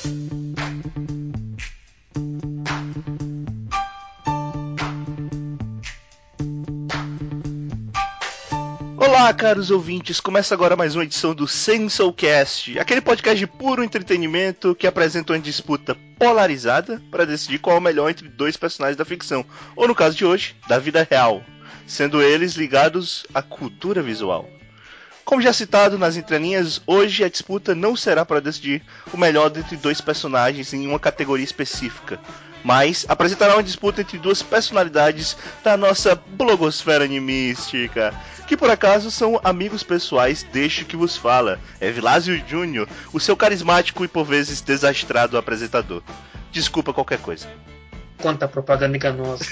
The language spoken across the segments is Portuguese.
Olá, caros ouvintes, começa agora mais uma edição do Sensoulcast, aquele podcast de puro entretenimento que apresenta uma disputa polarizada para decidir qual é o melhor entre dois personagens da ficção, ou no caso de hoje, da vida real, sendo eles ligados à cultura visual. Como já citado nas entrelinhas, hoje a disputa não será para decidir o melhor entre dois personagens em uma categoria específica, mas apresentará uma disputa entre duas personalidades da nossa blogosfera animística, que por acaso são amigos pessoais deste que vos fala, é Vilásio Júnior, o seu carismático e por vezes desastrado apresentador. Desculpa qualquer coisa. Quanta propaganda enganosa.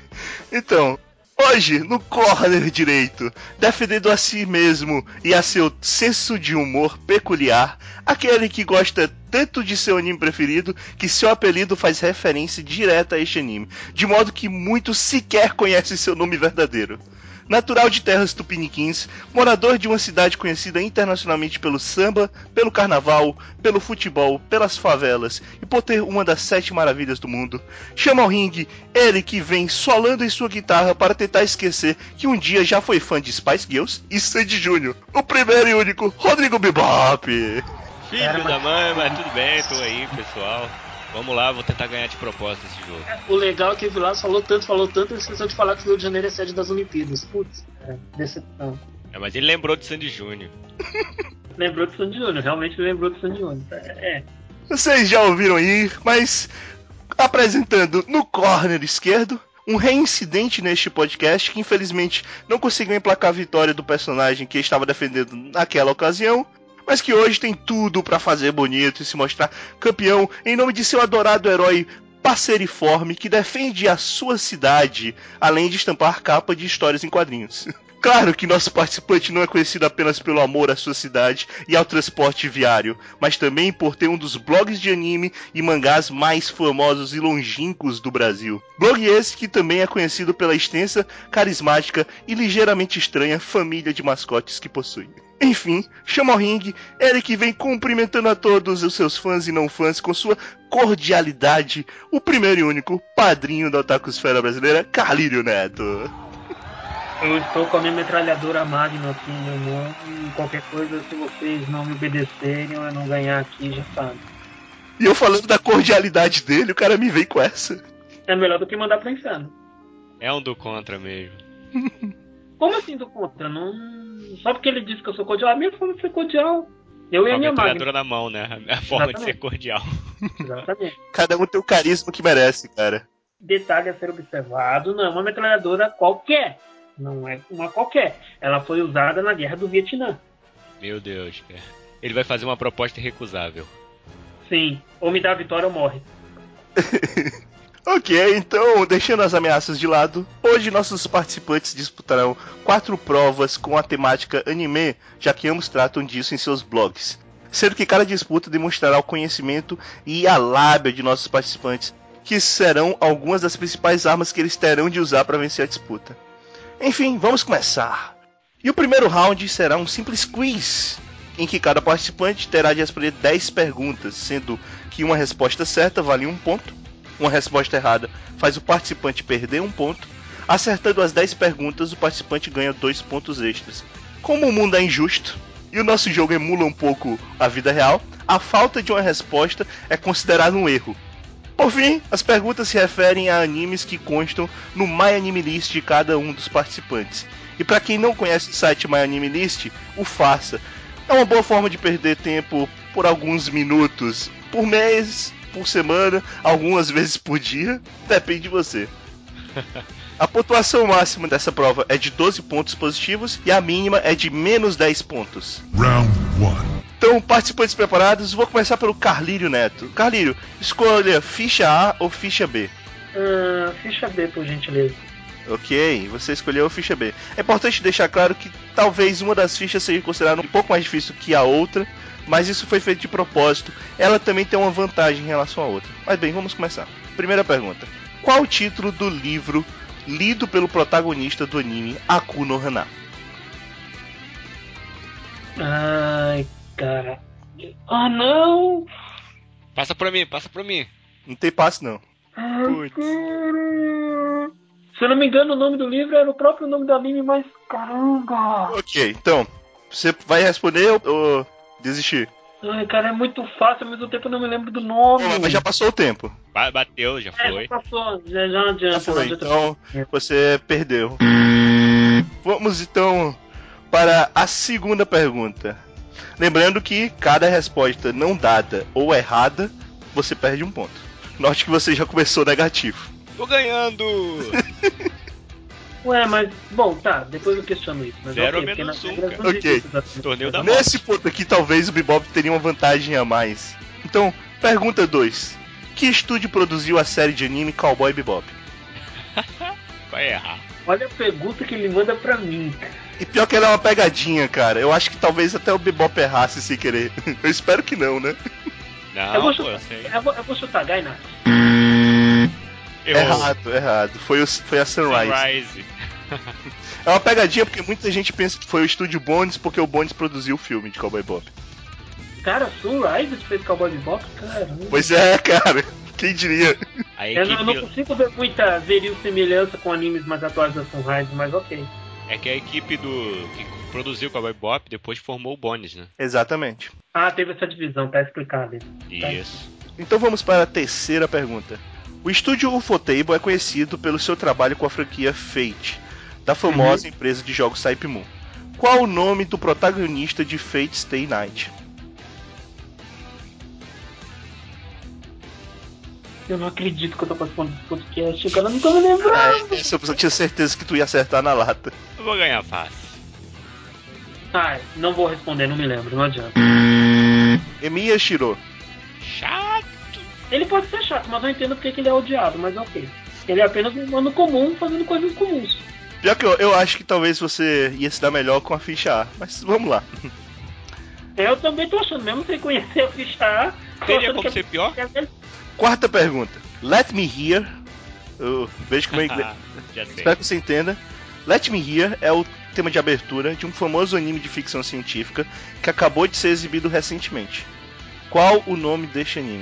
Então, hoje, no corner direito, defendendo a si mesmo e a seu senso de humor peculiar, aquele que gosta tanto de seu anime preferido que seu apelido faz referência direta a este anime, de modo que muitos sequer conhecem seu nome verdadeiro. Natural de terras tupiniquins, morador de uma cidade conhecida internacionalmente pelo samba, pelo carnaval, pelo futebol, pelas favelas e por ter uma das 7 maravilhas do mundo, chama ao ringue ele que vem solando em sua guitarra para tentar esquecer que um dia já foi fã de Spice Girls e Sandy Júnior, o primeiro e único Rodrigo Bebop. Filho da mãe, mas tudo bem, tô aí, pessoal. Vamos lá, vou tentar ganhar de propósito esse jogo. O legal é que o Vilas falou tanto, ele esqueceu de falar que o Rio de Janeiro é sede das Olimpíadas. Putz, decepção. Mas ele lembrou de Sandy Júnior. Lembrou de Sandy Júnior, realmente lembrou de Sandy Júnior. Vocês já ouviram aí, mas apresentando no corner esquerdo, um reincidente neste podcast que infelizmente não conseguiu emplacar a vitória do personagem que estava defendendo naquela ocasião, mas que hoje tem tudo pra fazer bonito e se mostrar campeão em nome de seu adorado herói passeriforme que defende a sua cidade, além de estampar capa de histórias em quadrinhos. Claro que nosso participante não é conhecido apenas pelo amor à sua cidade e ao transporte viário, mas também por ter um dos blogs de anime e mangás mais famosos e longínquos do Brasil. Blog esse que também é conhecido pela extensa, carismática e ligeiramente estranha família de mascotes que possui. Enfim, chama ao ringue, ele que vem cumprimentando a todos os seus fãs e não fãs com sua cordialidade, o primeiro e único padrinho da otakusfera brasileira, Carlírio Neto. Eu estou com a minha metralhadora Magnum aqui em meu mão e qualquer coisa, se vocês não me obedecerem ou eu não ganhar aqui, já sabe. E eu falando da cordialidade dele, o cara me veio com essa. É melhor do que mandar pro inferno. É um do contra mesmo. Como assim do contra? Não... Só porque ele disse que eu sou cordial, a minha forma de ser cordial. Eu e a minha metralhadora na mão, né? A forma Exatamente. De ser cordial. Exatamente. Cada um tem o carisma que merece, cara. Detalhe a ser observado, não é uma metralhadora qualquer. Não é uma qualquer. Ela foi usada na Guerra do Vietnã. Meu Deus, cara. Ele vai fazer uma proposta irrecusável. Sim. Ou me dá a vitória ou morre. Ok, então, deixando as ameaças de lado, hoje nossos participantes disputarão 4 provas com a temática anime, já que ambos tratam disso em seus blogs. Sendo que cada disputa demonstrará o conhecimento e a lábia de nossos participantes, que serão algumas das principais armas que eles terão de usar para vencer a disputa. Enfim, vamos começar. E o primeiro round será um simples quiz, em que cada participante terá de responder 10 perguntas, sendo que uma resposta certa vale 1 ponto, uma resposta errada faz o participante perder 1 ponto, acertando as 10 perguntas o participante ganha 2 pontos extras. Como o mundo é injusto e o nosso jogo emula um pouco a vida real, a falta de uma resposta é considerada um erro. Por fim, as perguntas se referem a animes que constam no MyAnimeList de cada um dos participantes. E para quem não conhece o site MyAnimeList, o faça. É uma boa forma de perder tempo por alguns minutos, por mês, por semana, algumas vezes por dia, depende de você. A pontuação máxima dessa prova é de 12 pontos positivos e a mínima é de menos 10 pontos. Round 1. Então, participantes preparados, vou começar pelo Carlírio Neto. Carlírio, escolha ficha A ou ficha B? Ficha B, por gentileza. Ok, você escolheu a ficha B. É importante deixar claro que talvez uma das fichas seja considerada um pouco mais difícil que a outra, mas isso foi feito de propósito. Ela também tem uma vantagem em relação à outra. Mas bem, vamos começar. Primeira pergunta. Qual o título do livro lido pelo protagonista do anime Aku no Hana? Ai, cara. Ah, não! Passa pra mim. Não tem passe, não. Putz. Se eu não me engano, o nome do livro era o próprio nome do anime, mas caramba! Ok, então, você vai responder ou desistir? Ai, cara, é muito fácil, ao mesmo tempo eu não me lembro do nome. Mas já passou o tempo. Bateu, já foi. Já passou, já não adianta. Já foi, não adianta. então você perdeu. Vamos então para a segunda pergunta. Lembrando que cada resposta não dada ou errada, você perde um ponto. Note que você já começou negativo. Tô ganhando! Ué, mas, bom, tá, depois eu questiono isso. Mas Zero ok, a menos porque um, nas regras cara. não Ok. diz exatamente. Torneio da Nesse ponto aqui, talvez o Bebop teria uma vantagem a mais. Então, pergunta 2. Que estúdio produziu a série de anime Cowboy Bebop? Vai errar. Olha a pergunta que ele manda pra mim, cara. E pior que ela é uma pegadinha, cara. Eu acho que talvez até o Bebop errasse sem querer. Eu espero que não, né? Eu vou Não, pô, chutar, eu sei. eu vou chutar Gainax. Errado. Foi a Sunrise. É uma pegadinha porque muita gente pensa que foi o estúdio Bones porque o Bones produziu o filme de Cowboy Bebop. Cara, Sunrise fez Cowboy Bebop? Caramba. Pois é, cara. Quem diria? A Eu equipe... não consigo ver muita veril semelhança com animes mais atuais da Sunrise, mas ok. É que a equipe que produziu o Cowboy Bebop depois formou o Bones, né? Exatamente. Ah, teve essa divisão, tá explicado. Isso. Então vamos para a terceira pergunta. O estúdio Ufotable é conhecido pelo seu trabalho com a franquia Fate, da famosa empresa de jogos Type Moon. Qual o nome do protagonista de Fate Stay Night? Eu não acredito que eu tô participando desse podcast, cara, eu não tô me lembrando. Essa eu tinha certeza que tu ia acertar na lata. Eu vou ganhar fácil. Ah, não vou responder, não me lembro, não adianta. Emiya Shiro. Chato. Ele pode ser chato, mas eu entendo porque que ele é odiado, mas ok. Ele é apenas um humano comum fazendo coisas comuns. Pior que eu acho que talvez você ia se dar melhor com a ficha A, mas vamos lá. Eu também tô achando, mesmo sem conhecer a ficha A. Teria como ser pior? Quarta pergunta. Let Me Hear. Veja como é inglês. Já sei. Espero que você entenda. Let Me Hear é o tema de abertura de um famoso anime de ficção científica que acabou de ser exibido recentemente. Qual o nome deste anime?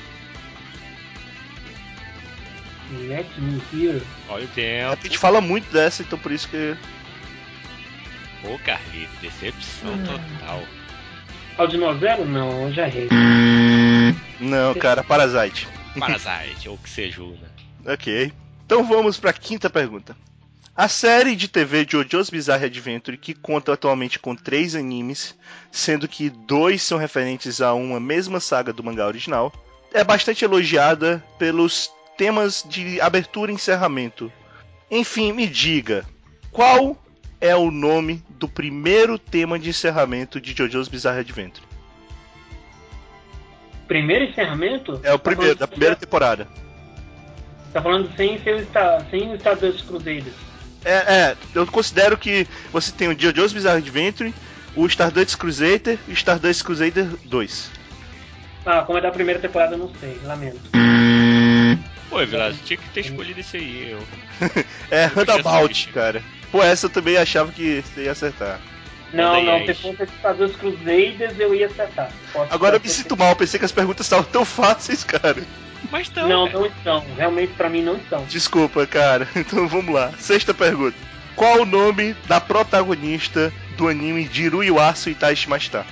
Let Me Hear. Olha o A tempo. gente fala muito dessa, então por isso que... Ô, Carlito, decepção total. Aldino Zero? Não, eu já errei. Não, cara, Parasite. Parasite, ou que seja, né? Ok. Então vamos para a quinta pergunta. A série de TV JoJo's Bizarre Adventure, que conta atualmente com 3 animes, sendo que 2 são referentes a uma mesma saga do mangá original, é bastante elogiada pelos temas de abertura e encerramento. Enfim, me diga, qual é o nome do primeiro tema de encerramento de JoJo's Bizarre Adventure? Primeiro encerramento? É o primeiro, da primeira temporada. Tá falando sem o Stardust Crusaders. Eu considero que você tem o JoJo's Bizarre Adventure, o Stardust Crusader e o Stardust Crusader 2. Ah, como é da primeira temporada, eu não sei, lamento. Pô, Vilas, tinha que ter escolhido esse aí, eu. É, Eu Runabout, pensei. cara. Pô, essa eu também achava que você ia acertar. Não, Manda não, aí, se fosse Stardust Crusaders, eu ia acertar. Agora eu me sinto mal, pensei que as perguntas estavam tão fáceis, cara. Mas então, Não, cara. não estão. Realmente, pra mim, não estão. Desculpa, cara. Então vamos lá. Sexta pergunta. Qual o nome da protagonista do anime Jiru Yuasu Itachi Mashita?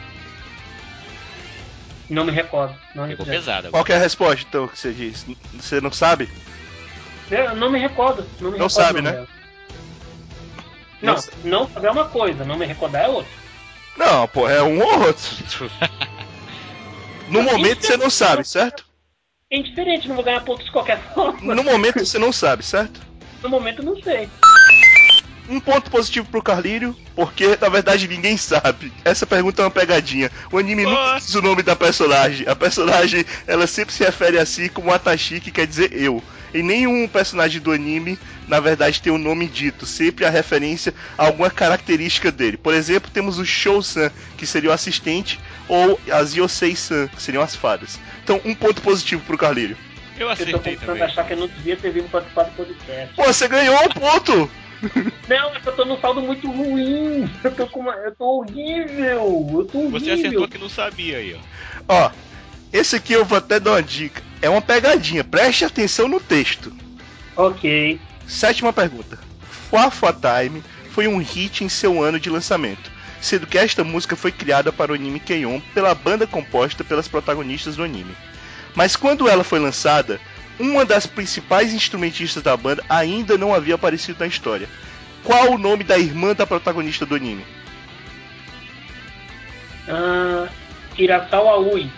Não me recordo. Não me Pegou recordo. pesado Qual agora. que é a resposta, então, que você disse? Você não sabe? Eu não me recordo. Não me Não recordo sabe, o nome né? dela. Não saber é uma coisa, não me recordar é outra. Não, pô, é um ou outro. No momento você não sabe, certo? É indiferente, não vou ganhar pontos de qualquer forma. No momento você não sabe, certo? No momento, eu não sei. Um ponto positivo pro Carlírio, porque na verdade ninguém sabe. Essa pergunta é uma pegadinha. O anime nunca diz o nome da personagem. A personagem, ela sempre se refere a si como Atashi, que quer dizer eu. E nenhum personagem do anime, na verdade, tem um nome dito. Sempre a referência a alguma característica dele. Por exemplo, temos o Shou-san, que seria o assistente, ou as Yosei-san, que seriam as fadas. Então, um ponto positivo pro Carlírio. Eu Eu tô acertei começando também. a achar que eu não devia ter vindo participar do podcast. Pô, você ganhou um ponto! Não, é que eu tô num saldo muito ruim. Eu tô horrível. Eu tô horrível. Você acertou que não sabia aí, ó. Ó, Esse aqui eu vou até dar uma dica. É uma pegadinha, preste atenção no texto. Ok. Sétima pergunta. Far Far Time foi um hit em seu ano de lançamento, sendo que esta música foi criada para o anime Keion pela banda composta pelas protagonistas do anime. Mas quando ela foi lançada, uma das principais instrumentistas da banda ainda não havia aparecido na história. Qual o nome da irmã da protagonista do anime? Hirasawa Ui.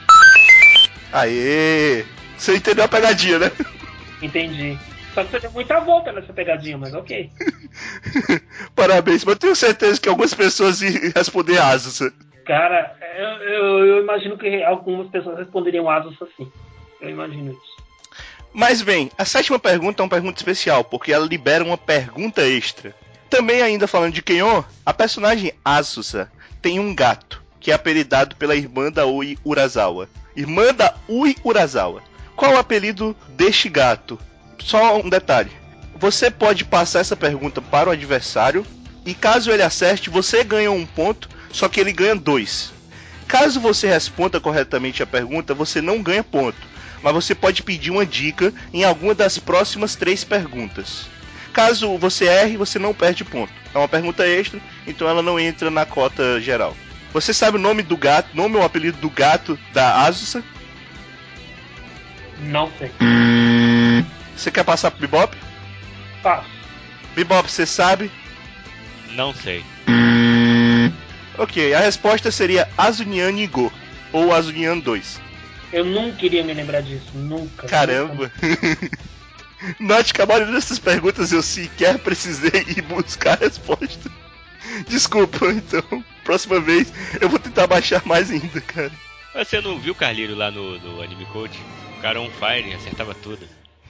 Aê! Você entendeu a pegadinha, né? Entendi. Só que você deu muita volta nessa pegadinha, mas ok. Parabéns, mas eu tenho certeza que algumas pessoas iam responder Asusa. Cara, eu imagino que algumas pessoas responderiam Asus assim. Eu imagino isso. Mas bem, a sétima pergunta é uma pergunta especial, porque ela libera uma pergunta extra. Também ainda falando de Keion, a personagem Asusa tem um gato, que é apelidado pela irmã da Ui Urasawa. Irmã da Ui Urasawa. Qual o apelido deste gato? Só um detalhe. Você pode passar essa pergunta para o adversário, e caso ele acerte, você ganha 1 ponto, só que ele ganha 2. Caso você responda corretamente a pergunta, você não ganha ponto, mas você pode pedir uma dica em alguma das próximas 3 perguntas. Caso você erre, você não perde ponto. É uma pergunta extra, então ela não entra na cota geral. Você sabe o nome do gato, nome ou apelido do gato da Asusa? Não sei. Você quer passar pro Bebop? Faço. Bebop, você sabe? Não sei. Ok, a resposta seria Azunian Nigo, ou Azunian 2. Eu nunca iria me lembrar disso. Nunca. Caramba! Note que a maioria dessas perguntas eu sequer precisei ir buscar a resposta. Desculpa, então, próxima vez eu vou tentar baixar mais ainda, cara. Mas você não viu o Carlírio lá no Anime Code? O cara on fire, acertava tudo.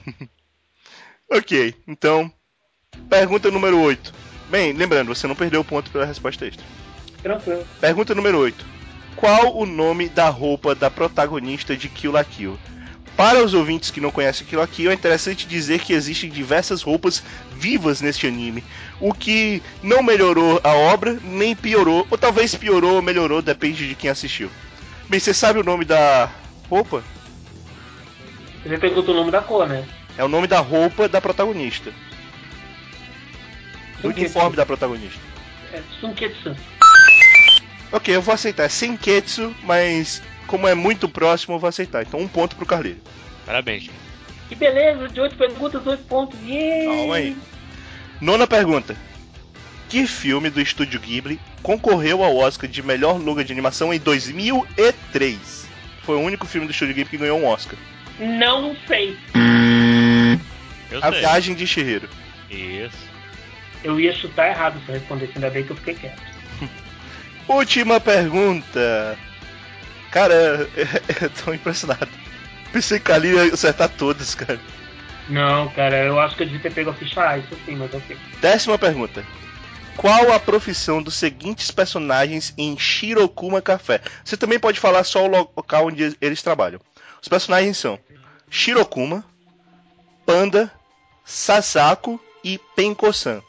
Ok, então, pergunta número 8. Bem, lembrando, você não perdeu o ponto pela resposta extra. Tranquilo. Pergunta número 8. Qual o nome da roupa da protagonista de Kill la Kill? Para os ouvintes que não conhecem Kill la Kill, é interessante dizer que existem diversas roupas vivas neste anime, o que não melhorou a obra, nem piorou, ou talvez piorou ou melhorou, depende de quem assistiu. Bem, você sabe o nome da roupa? Você perguntou o nome da cor, né? É o nome da roupa da protagonista. Do Sunketsu. uniforme da protagonista. É Sunketsu. Ok, eu vou aceitar. É Senketsu, mas como é muito próximo, eu vou aceitar. Então 1 ponto pro Carlinho. Parabéns. Que beleza, de 8 perguntas, 2 pontos. Yeah! Calma aí. Nona pergunta. Que filme do estúdio Ghibli concorreu ao Oscar de melhor longa de animação em 2003? Foi o único filme do estúdio Ghibli que ganhou um Oscar. Não sei. Eu A sei. Viagem de Chihiro. Isso. Eu ia chutar errado se eu respondesse, ainda bem que eu fiquei quieto. Última pergunta. Cara, eu tô impressionado. Pensei que ali ia acertar todas, cara. Não, cara, eu acho que eu devia ter pego a ficha A, isso sim, mas ok. 10ª pergunta. Qual a profissão dos seguintes personagens em Shirokuma Café? Você também pode falar só o local onde eles trabalham. Os personagens são Shirokuma, Panda, Sasako e Penko-san.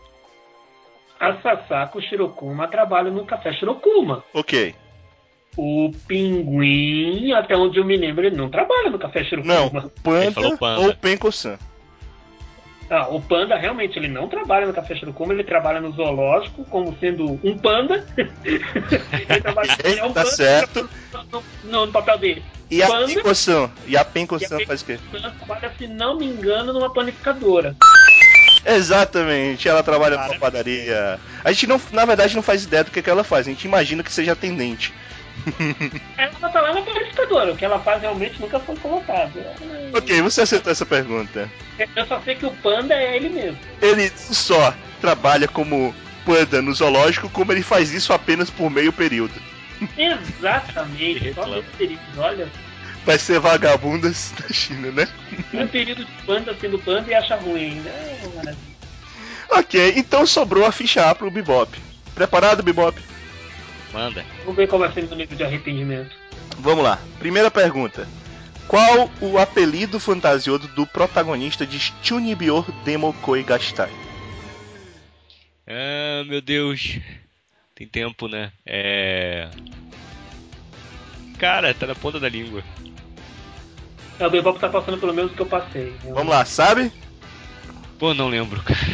A Sasako Shirokuma trabalha no Café Shirokuma. Ok. O Pinguim, até onde eu me lembro, ele não trabalha no Café Shirokuma. Não, Ele falou Panda Panda. ou Penko-san. Ah, o Panda realmente ele não trabalha no Café Shirokuma, ele trabalha no zoológico como sendo um panda. Ele trabalha Ok, é um tá panda certo. no papel dele. E a Panda, Penko-san? E a e Penko-san a faz o quê? Panda trabalha, se não me engano, numa panificadora. Exatamente, ela trabalha numa Parabéns. padaria. A gente não, na verdade, não faz ideia do que ela faz. A gente imagina que seja atendente. Ela tá lá na panificadora, o que ela faz realmente nunca foi colocado. Ok, você acertou essa pergunta. Eu só sei que o Panda é ele mesmo. Ele não só trabalha como panda no zoológico, como ele faz isso apenas por meio período. Exatamente, só Reclama. nesse período, olha. Vai ser vagabundas da China, né? Um período de Panda sendo Panda e acha ruim, né? Maravilha. Ok, então sobrou a ficha A pro Bebop. Preparado, Bebop? Manda. Vamos ver qual vai ser o nível de arrependimento. Vamos lá. Primeira pergunta. Qual o apelido fantasioso do protagonista de Chunibyo Demo Koi Gastai? Ah, meu Deus. Tem tempo, né? cara, tá na ponta da língua. O Bebop tá passando pelo mesmo que eu passei. Vamos lá, sabe? Pô, não lembro, cara.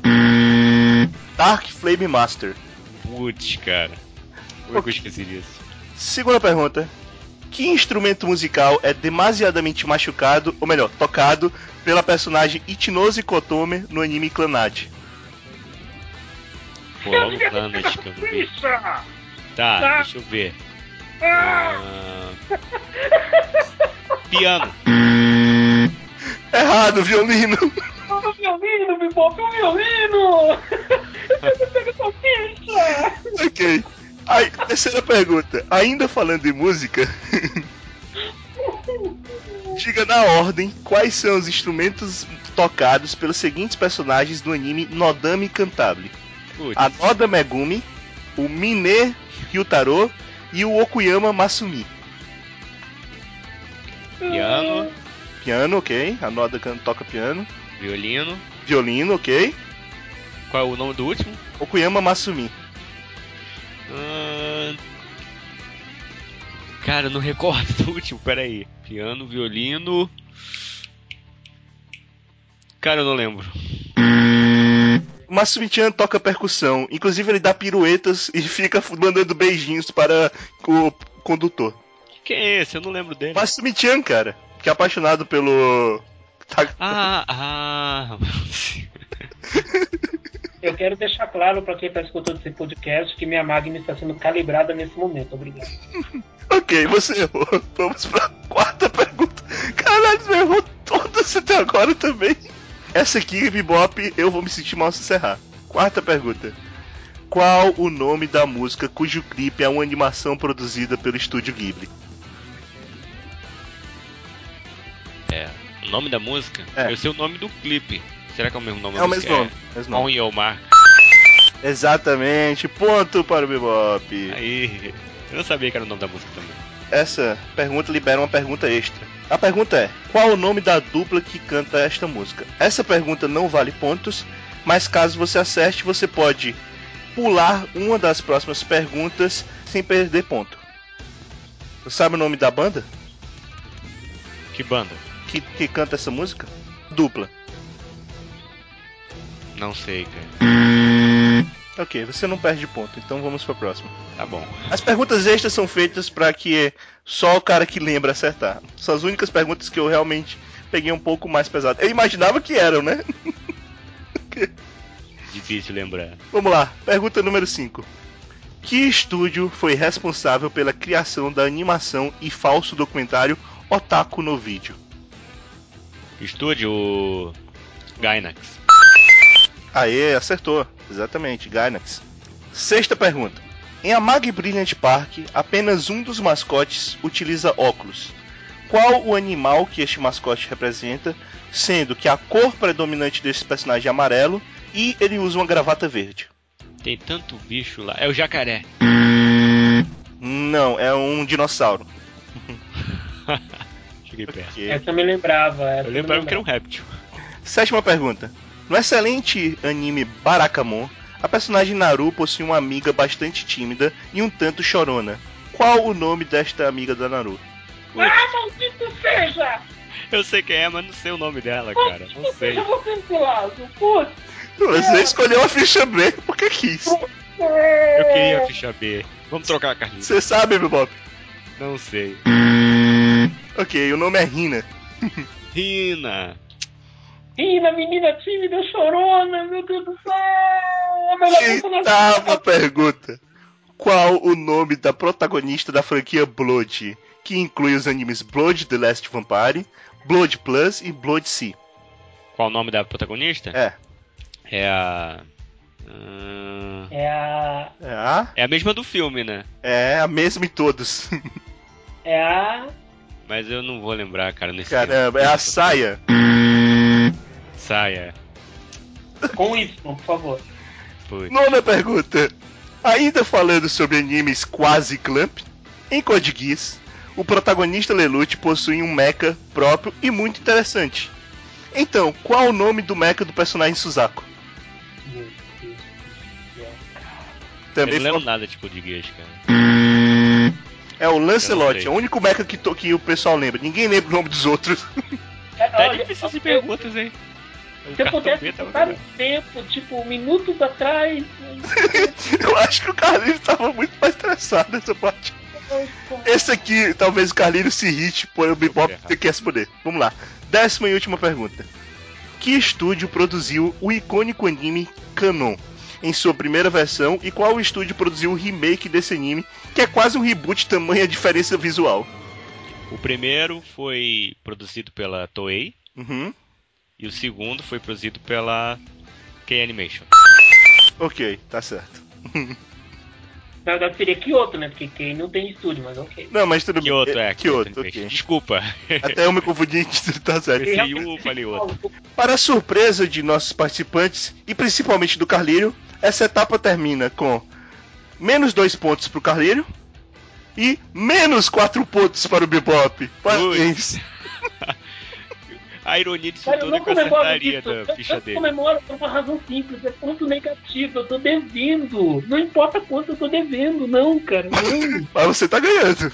Dark Flame Master. Putz, cara. Como é que eu esqueci disso? Segunda pergunta. Que instrumento musical é demasiadamente machucado, ou melhor, tocado, pela personagem Ichinose Kotome no anime Clannad? Pô, logo o Clannad que eu não vi. Tá, deixa eu ver. Piano. Errado, violino. O violino, Bebop, o violino! Eu pego essa ficha! Ok. Aí, terceira pergunta. Ainda falando em música, diga na ordem quais são os instrumentos tocados pelos seguintes personagens do anime Nodame Cantabile: a Noda Megumi, o Mine Ryutaro e o Okuyama Masumi. Piano. Piano, ok. A Noda toca piano. Violino. Violino, ok. Qual é o nome do último? Okuyama Masumi. Cara, eu não recordo do último, peraí. Piano, violino. Cara, eu não lembro. O Masumi-chan toca percussão. Inclusive ele dá piruetas e fica mandando beijinhos para o condutor. Quem é esse? Eu não lembro dele. Masumi-chan, cara. Que é apaixonado pelo... Eu quero deixar claro para quem está escutando esse podcast que minha Magni está sendo calibrada nesse momento. Obrigado. Ok, você errou. Vamos para a quarta pergunta. Caralho, você errou todas até agora também. Essa aqui, Bebop, eu vou me sentir mal se encerrar. Quarta pergunta. Qual o nome da música cujo clipe é uma animação produzida pelo estúdio Ghibli? O nome da música? É. Eu sei o nome do clipe. Será que é o mesmo nome É da o música? mesmo nome. On Your Mark. Exatamente. Ponto para o Bebop. Aí. Eu não sabia que era o nome da música também. Essa pergunta libera uma pergunta extra. A pergunta é: qual o nome da dupla que canta esta música? Essa pergunta não vale pontos, mas caso você acerte, você pode pular uma das próximas perguntas sem perder ponto. Você sabe o nome da banda Que banda? que canta essa música? Dupla. Não sei, cara. Ok, você não perde ponto, então vamos para a próxima. Tá bom. As perguntas extras são feitas para que só o cara que lembra acertar. São as únicas perguntas que eu realmente peguei um pouco mais pesado. Eu imaginava que eram, né? Difícil lembrar. Vamos lá, pergunta número 5. Que estúdio foi responsável pela criação da animação e falso documentário Otaku no Vídeo? Estúdio Gainax. Aê, acertou. Exatamente, Gainax. Sexta pergunta. Em Amag Brilliant Park, apenas um dos mascotes utiliza óculos. Qual o animal que este mascote representa, sendo que a cor predominante desse personagem é amarelo e ele usa uma gravata verde? Tem tanto bicho lá. É o jacaré. Não, é um dinossauro. Cheguei perto. Okay. Essa eu me lembrava. Eu lembrava que era um réptil. Sétima pergunta. No excelente anime Barakamon, a personagem Naru possui uma amiga bastante tímida e um tanto chorona. Qual o nome desta amiga da Naru? Maldito seja! Eu sei quem é, mas não sei o nome dela, cara. Não sei. Eu vou ser pelado, putz! Você escolheu a ficha B porque quis. Eu queria a ficha B. Vamos trocar a carlinha. Você sabe, Bebop? Não sei. Ok, o nome é Rina. Rina. Rina, menina tímida, chorona, meu Deus do céu! A melhor Oitava pergunta. Qual o nome da protagonista da franquia Blood, que inclui os animes Blood The Last Vampire, Blood Plus e Blood Sea? Qual o nome da protagonista? É. É a... É a mesma do filme, né? É a mesma em todos. É a... Mas eu não vou lembrar, cara, nesse Caramba, filme. é a Saia. Saia. Com Y, por favor. Putz. Nona pergunta. Ainda falando sobre animes quase Clamp, em Code Geass, o protagonista Lelouch possui um mecha próprio e muito interessante. Então, qual o nome do mecha do personagem Suzaku? Meu Deus do céu, cara. Eu Também não lembro foi... nada de Code Geass, cara. É o Lancelot, é o único mecha que o pessoal lembra. Ninguém lembra o nome dos outros. Tá difícil essas perguntas, hein? Se eu pudesse vários tempo, tipo, minutos atrás. Eu acho que o Carlinhos tava muito mais estressado nessa parte. Esse aqui, talvez o Carlinhos se irrite por o Bebop ter que responder. Vamos lá. 10ª e última pergunta. Que estúdio produziu o icônico anime Kanon em sua primeira versão e qual estúdio produziu o remake desse anime, que é quase um reboot, tamanha diferença visual? O primeiro foi produzido pela Toei. Uhum. E o segundo foi produzido pela K-Animation. Ok, tá certo. Na verdade seria Kyoto, né? Porque Kei não tem estúdio, mas ok. Não, mas tudo bem. Kyoto, ok. Desculpa. Até eu me confundi, tá certo. Pensei um, falei outro. Para a surpresa de nossos participantes, e principalmente do Carlírio, essa etapa termina com menos 2 pontos pro Carlírio e menos 4 pontos para o Bebop. Parabéns. A ironia disso Cara, tudo é que eu acertaria da ficha dele. Eu comemoro por uma razão simples, é ponto negativo, eu tô devendo. Não importa quanto eu tô devendo, não, cara, não. Mas você tá ganhando.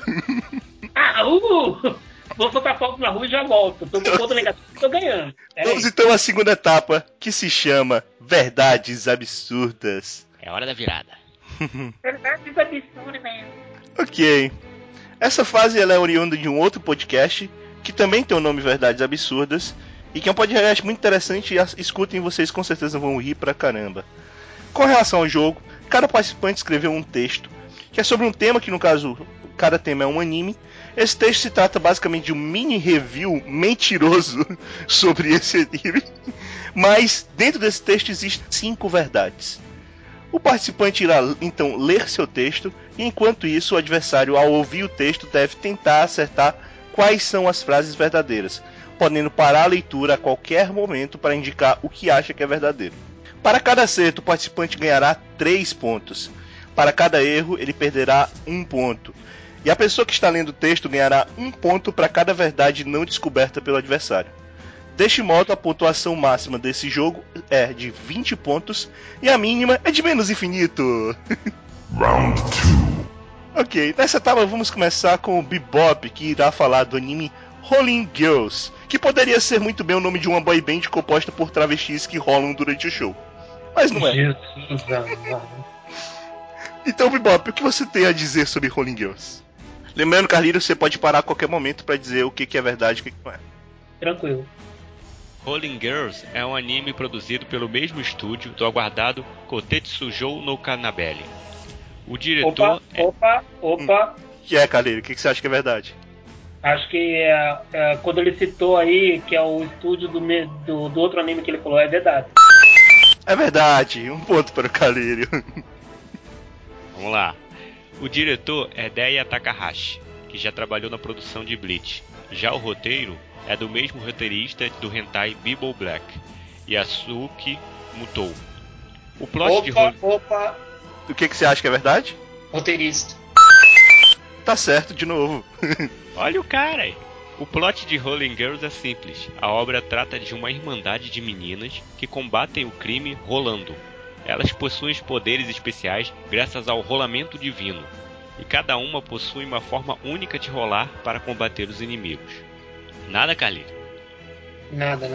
Vou soltar foto na rua e já volto. Tô com ponto negativo, tô ganhando. Vamos então à segunda etapa, que se chama Verdades Absurdas. É hora da virada. Verdades absurdas mesmo. Ok. Essa fase ela é oriunda de um outro podcast que também tem o nome Verdades Absurdas e que é um podcast muito interessante e escutem, vocês com certeza vão rir pra caramba. Com relação ao jogo, cada participante escreveu um texto que é sobre um tema que no caso cada tema é um anime. Esse texto se trata basicamente de um mini review mentiroso sobre esse anime, mas dentro desse texto existem 5 verdades. O participante irá então ler seu texto e enquanto isso o adversário ao ouvir o texto deve tentar acertar quais são as frases verdadeiras, podendo parar a leitura a qualquer momento para indicar o que acha que é verdadeiro. Para cada acerto, o participante ganhará 3 pontos. Para cada erro, ele perderá 1 ponto. E a pessoa que está lendo o texto ganhará 1 ponto para cada verdade não descoberta pelo adversário. Deste modo, a pontuação máxima desse jogo é de 20 pontos e a mínima é de menos infinito. Round 2. Ok, nessa etapa vamos começar com o Bebop, que irá falar do anime Rolling Girls, que poderia ser muito bem o nome de uma boy band composta por travestis que rolam durante o show. Mas não é. Jesus amado. Então, Bebop, o que você tem a dizer sobre Rolling Girls? Lembrando, Carlinhos, você pode parar a qualquer momento para dizer o que é verdade e o que não é. Tranquilo. Rolling Girls é um anime produzido pelo mesmo estúdio do aguardado Kotetsujo no Kanabeli. O diretor Opa. Que é, Carlinhos? O que você acha que é verdade? Acho que quando ele citou aí que é o estúdio do outro anime que ele falou, é verdade. É verdade, 1 ponto para o Carlinhos. Vamos lá. O diretor é Deia Takahashi, que já trabalhou na produção de Bleach. Já o roteiro é do mesmo roteirista do hentai Bible Black, Yasuki Mutou. O plot de Opa. O que você acha que é verdade? Roteirista. Tá certo, de novo. Olha o cara aí. O plot de Rolling Girls é simples. A obra trata de uma irmandade de meninas que combatem o crime rolando. Elas possuem poderes especiais graças ao rolamento divino. E cada uma possui uma forma única de rolar para combater os inimigos. Nada, Carlinhos? Nada.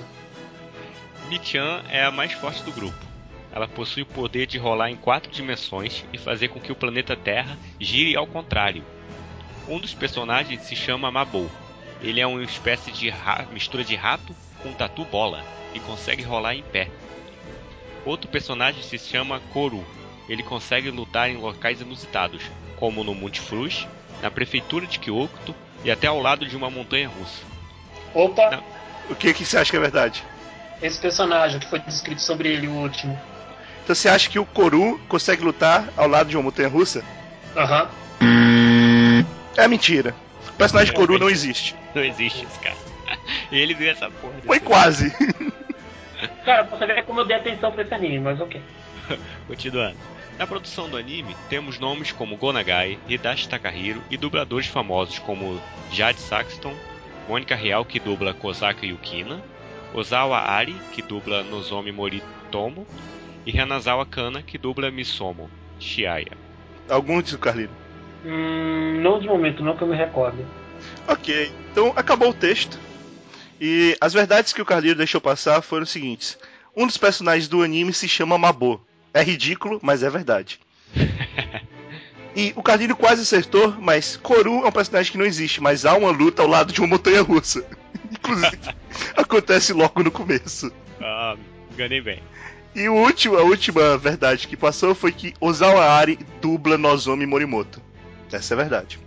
Michan é a mais forte do grupo. Ela possui o poder de rolar em 4 dimensões e fazer com que o planeta Terra gire ao contrário. Um dos personagens se chama Mabou. Ele é uma espécie de mistura de rato com tatu bola e consegue rolar em pé. Outro personagem se chama Koru. Ele consegue lutar em locais inusitados, como no Monte Frus, na prefeitura de Kyoto e até ao lado de uma montanha russa. Opa! O que você acha que é verdade? Esse personagem que foi descrito sobre ele, o último. Então você acha que o Koru consegue lutar ao lado de uma montanha russa? Aham. É mentira. O personagem Koru não existe. Não existe esse cara. Ele viu essa porra. Foi quase. Cara, você vê como eu dei atenção pra esse anime, mas ok. Continuando. Na produção do anime, temos nomes como Gonagai, Hidashi Takahiro e dubladores famosos como Jade Saxton, Mônica Real, que dubla Kosaka Yukina, Ozawa Ari, que dubla Nozomi Moritomo, e Hanazawa Kana, que dubla Misomo Shiaya. Algum disso, Carlinhos? Não de momento, não que eu me recordo. Ok, então acabou o texto. E as verdades que o Carlinho deixou passar foram os seguintes. Um dos personagens do anime se chama Mabo. É ridículo, mas é verdade. E o Carlinho quase acertou, mas Koru é um personagem que não existe, mas há uma luta ao lado de uma montanha-russa. Inclusive, acontece logo no começo. Enganei bem. E a última verdade que passou foi que Ozawa Ari dubla Nozomi Morimoto. Essa é a verdade.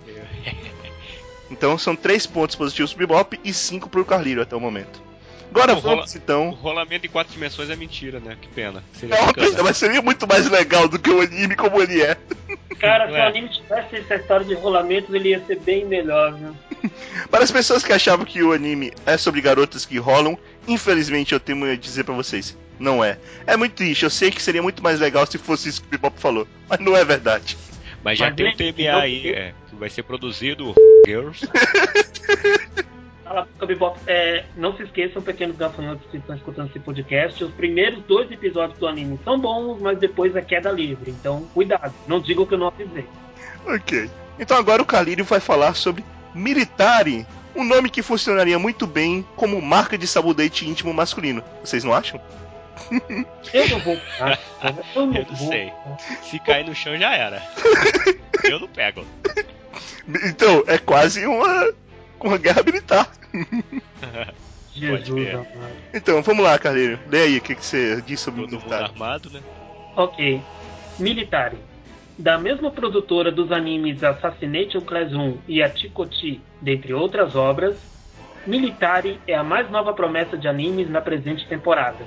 Então são 3 pontos positivos pro Bebop e 5 pro Carlinho até o momento. Agora vamos então. O rolamento em 4 dimensões é mentira, né? Que pena. É uma pena, mas seria muito mais legal do que o anime como ele é. Cara, se o anime tivesse essa história de rolamentos, ele ia ser bem melhor, viu? Para as pessoas que achavam que o anime é sobre garotas que rolam, infelizmente eu tenho a dizer pra vocês, não é. É muito triste, eu sei que seria muito mais legal se fosse isso que o Bebop falou, mas não é verdade. Mas já tem um TMA aí, que vai ser produzido Girls. Fala, Bebop, não se esqueçam, pequenos gafanhotos que estão escutando esse podcast, os primeiros 2 episódios do anime são bons, mas depois é queda livre, então cuidado, não digam que eu não avisei. Ok, então agora o Carlinho vai falar sobre Militari, um nome que funcionaria muito bem como marca de sabonete íntimo masculino, vocês não acham? Eu não vou. Eu não sei. Se cair no chão já era. Eu não pego. Então, é quase uma guerra militar. Jesus amado. Então, vamos lá, Carlinho. Lê aí o que você disse sobre Todo Militari. mundo armado, né? Ok. Militari. Da mesma produtora dos animes Assassination Class 1 e Achikochi, dentre outras obras, Militari é a mais nova promessa de animes na presente temporada.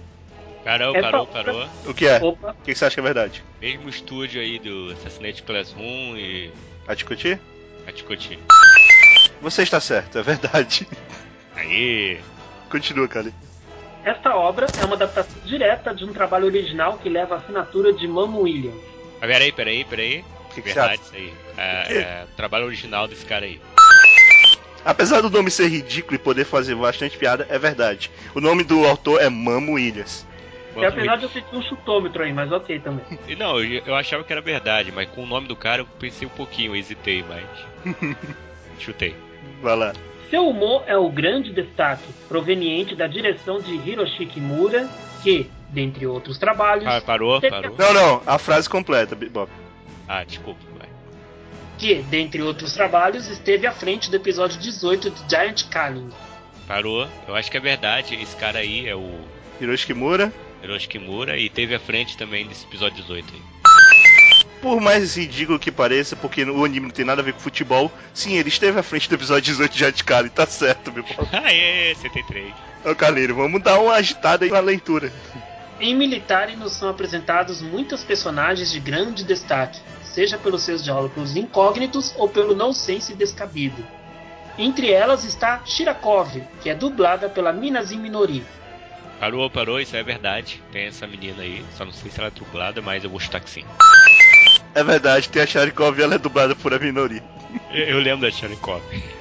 Parou. O que é? Opa. O que você acha que é verdade? Mesmo estúdio aí do Assassination Class 1 e Achikochi? Achikochi. Você está certo, é verdade. Aí. Continua, Carlinho. Esta obra é uma adaptação direta de um trabalho original que leva a assinatura de Mamo Williams. Peraí. O que Verdade você acha? isso aí. É o trabalho original desse cara aí. Apesar do nome ser ridículo e poder fazer bastante piada, é verdade. O nome do autor é Mamo Williams. Apesar de eu sentir um chutômetro aí, mas ok também. Não, eu achava que era verdade, mas com o nome do cara eu pensei um pouquinho, eu hesitei, mas. Chutei. Vai lá. Seu humor é o grande destaque, proveniente da direção de Hiroshi Kimura, que, dentre outros trabalhos... Parou. Não, a frase completa, Bob. Desculpa, vai. Que, dentre outros trabalhos, esteve à frente do episódio 18 de Giant Killing. Parou, eu acho que é verdade, esse cara aí é o Hiroshi Kimura. Hiroshi Kimura e teve à frente também desse episódio 18 aí. Por mais ridículo que pareça, porque o anime não tem nada a ver com futebol, sim, ele esteve à frente do episódio 18 de Giant Killing, tá certo, meu Bob. Aê, 73. Ô, Carlinho, vamos dar uma agitada aí na leitura. Em Militari nos são apresentados muitos personagens de grande destaque, seja pelos seus diálogos incógnitos ou pelo nonsense descabido. Entre elas está Shirakov, que é dublada pela Minazin Minori. Parou, isso é verdade. Tem essa menina aí, só não sei se ela é dublada, mas eu vou chutar que sim. É verdade, tem a Sharikov e ela é dublada por a Minori. Eu lembro da Sharikov.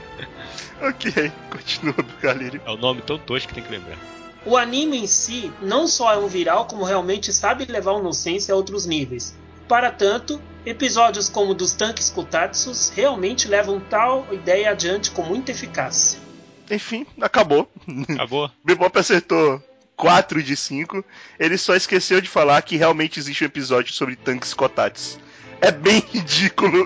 Ok, continua, Carlinho. É o nome tão tosco que tem que lembrar. O anime em si não só é um viral, como realmente sabe levar o nonsense a outros níveis. Para tanto, episódios como dos tanques Kutatsus realmente levam tal ideia adiante com muita eficácia. Enfim, acabou. Acabou? Bebop acertou 4 de 5. Ele só esqueceu de falar que realmente existe um episódio sobre tanques Kotatsu. É bem ridículo.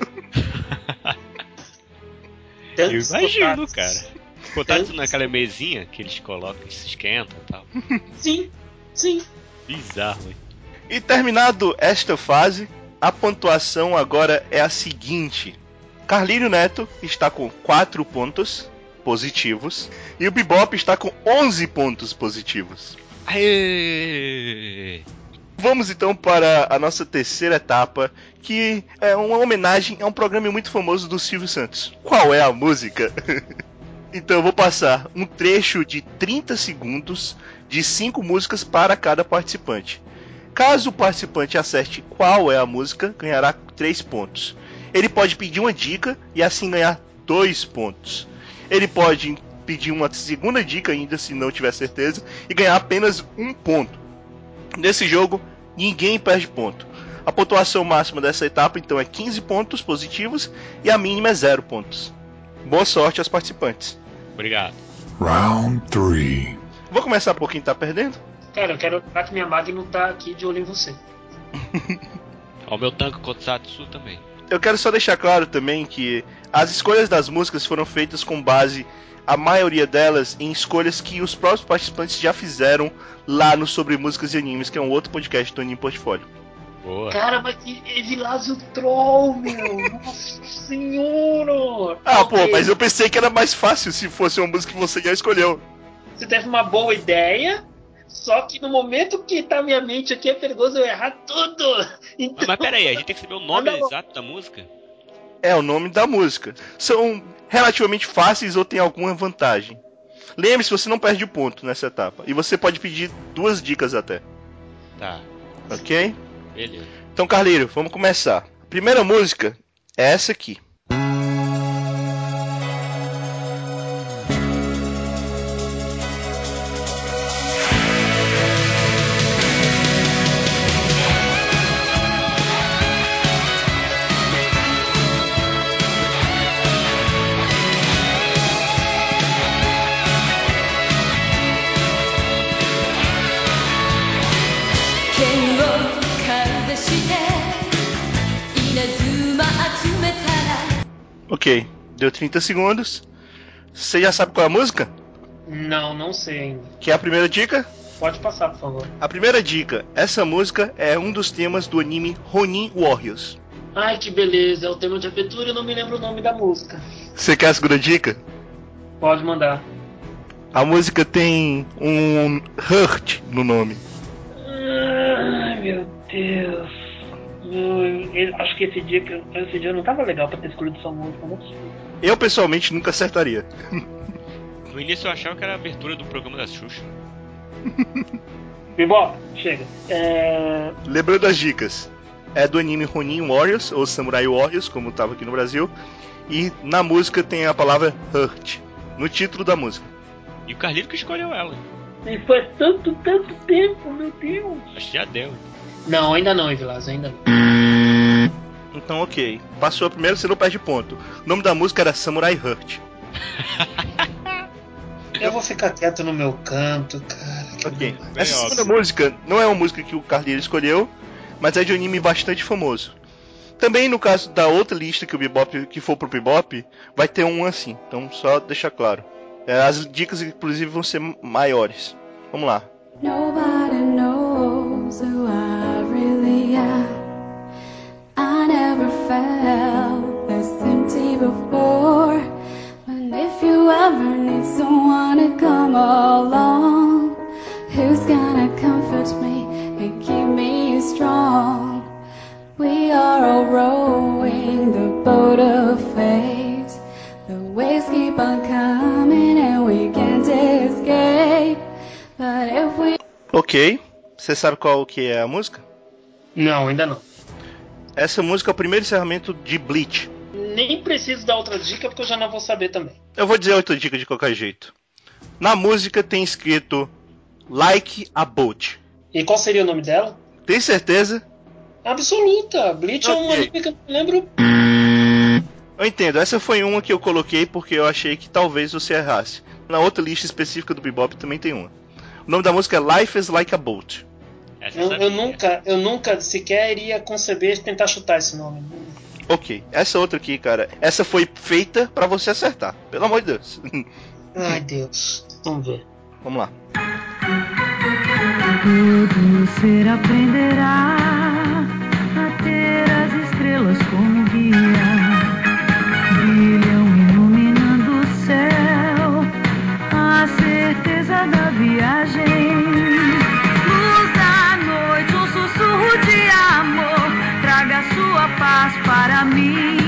Eu imagino, cara. Kotatsu naquela mesinha que eles colocam, se esquentam e tal. Sim. Bizarro, hein? E terminado esta fase, a pontuação agora é a seguinte. Carlinho Neto está com 4 pontos positivos e o Bebop está com 11 pontos positivos. Aê! Vamos então para a nossa terceira etapa, que é uma homenagem a um programa muito famoso do Silvio Santos. Qual é a música? Então eu vou passar um trecho de 30 segundos de 5 músicas para cada participante. Caso o participante acerte qual é a música, ganhará 3 pontos. Ele pode pedir uma dica e assim ganhar 2 pontos. Ele pode pedir uma segunda dica ainda, se não tiver certeza, e ganhar apenas 1 ponto. Nesse jogo, ninguém perde ponto. A pontuação máxima dessa etapa então é 15 pontos positivos e a mínima é 0 pontos. Boa sorte aos participantes. Obrigado. Round 3. Vou começar por quem tá perdendo. Cara, eu quero lembrar que minha Magno tá aqui de olho em você. Ó, o meu Tanko Kotsatsu também. Eu quero só deixar claro também que as escolhas das músicas foram feitas com base, a maioria delas, em escolhas que os próprios participantes já fizeram lá no Sobre Músicas e Animes, que é um outro podcast do Anime Portfólio. Boa. Cara, mas que Evilásio Troll, meu! Nossa senhora! Ah, Ok, pô, mas eu pensei que era mais fácil se fosse uma música que você já escolheu. Você teve uma boa ideia, só que no momento que tá minha mente aqui é perigoso eu errar tudo! Então, Mas pera aí, a gente tem que saber o nome Manda bom. exato da música? É o nome da música. São relativamente fáceis ou tem alguma vantagem. Lembre-se, você não perde o ponto nessa etapa. E você pode pedir 2 dicas até. Tá, Ok? beleza. Então, Carleiro, vamos começar. A primeira música é essa aqui. Ok, deu 30 segundos. Você já sabe qual é a música? Não sei ainda. Que é a primeira dica? Pode passar, por favor. A primeira dica, essa música é um dos temas do anime Ronin Warriors. Ai, que beleza, é o tema de abertura e eu não me lembro o nome da música. Você quer a segunda dica? Pode mandar. A música tem um hurt no nome. Ai, meu Deus. Acho que esse dia não tava legal pra ter escolhido sua música, não é possível. Eu pessoalmente nunca acertaria. No início eu achava que era a abertura do programa da Xuxa. Bebop, chega. Lembrando as dicas. É do anime Ronin Warriors, ou Samurai Warriors, como estava aqui no Brasil. E na música tem a palavra hurt, no título da música. E o Carlito que escolheu ela. E faz tanto tempo, meu Deus. Acho que já deu. Não, ainda não, Evilásio, ainda não. Então, ok. Passou a primeira, você não perde ponto. O nome da música era Samurai Hurt. Eu vou ficar quieto no meu canto, cara. Ok. Bem Essa óbvio. segunda música não é uma música que o Carlinhos escolheu, mas é de um anime bastante famoso. Também no caso da outra lista que o Bebop, que for pro Bebop, vai ter um assim. Então só deixar claro. As dicas inclusive vão ser maiores. Vamos lá. Nobody knows who I really am. I never felt this empty before. And if you ever need someone to come along, who's gonna comfort me and keep me strong? We are all rowing the boat of fate. The waves keep on coming and we can't escape. But if we... Ok. Você sabe qual que é a música? Não, ainda não. Essa música é o primeiro encerramento de Bleach. Nem preciso dar outra dica porque eu já não vou saber também. Eu vou dizer outra dica de qualquer jeito. Na música tem escrito Like a Boat. E qual seria o nome dela? Tem certeza? Absoluta. Bleach é um Ok. anime que eu não lembro. Eu entendo, essa foi uma que eu coloquei porque eu achei que talvez você errasse. Na outra lista específica do Bebop também tem uma. O nome da música é Life is Like a Boat. Essa Eu nunca sequer iria conceber tentar chutar esse nome. Ok, essa outra aqui, cara, essa foi feita pra você acertar. Pelo amor de Deus. Ai, Deus. Vamos ver. Vamos lá. Todo ser aprenderá a ter as estrelas como guia. Brilham iluminando o céu, a certeza da viagem. Luz da noite, um sussurro de amor, traga sua paz para mim.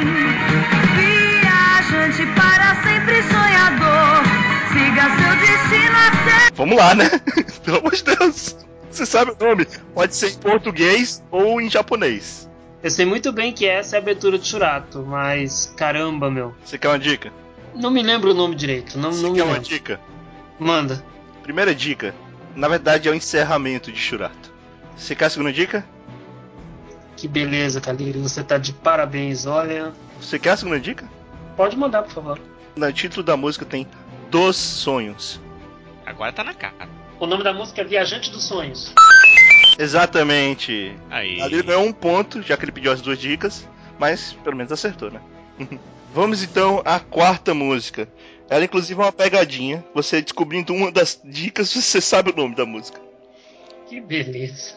Viajante para sempre sonhador, siga seu destino até... Vamos lá, né? Pelo amor de Deus. Você sabe o nome? Pode ser em português ou em japonês. Eu sei muito bem que essa é a abertura de Churato, mas caramba, meu. Você quer uma dica? Não me lembro o nome direito. Não Você me quer uma lembro. dica? Manda. Primeira dica, na verdade é o encerramento de Churato. Você quer a segunda dica? Que beleza, Caliri. Você tá de parabéns, olha. Você quer a segunda dica? Pode mandar, por favor. No título da música tem Dos Sonhos. Agora tá na cara. O nome da música é Viajante dos Sonhos. Exatamente. Aí. Ali ganhou um ponto, já que ele pediu as duas dicas, mas pelo menos acertou, né? Vamos então à quarta música. Ela inclusive é uma pegadinha. Você descobrindo uma das dicas, você sabe o nome da música. Que beleza.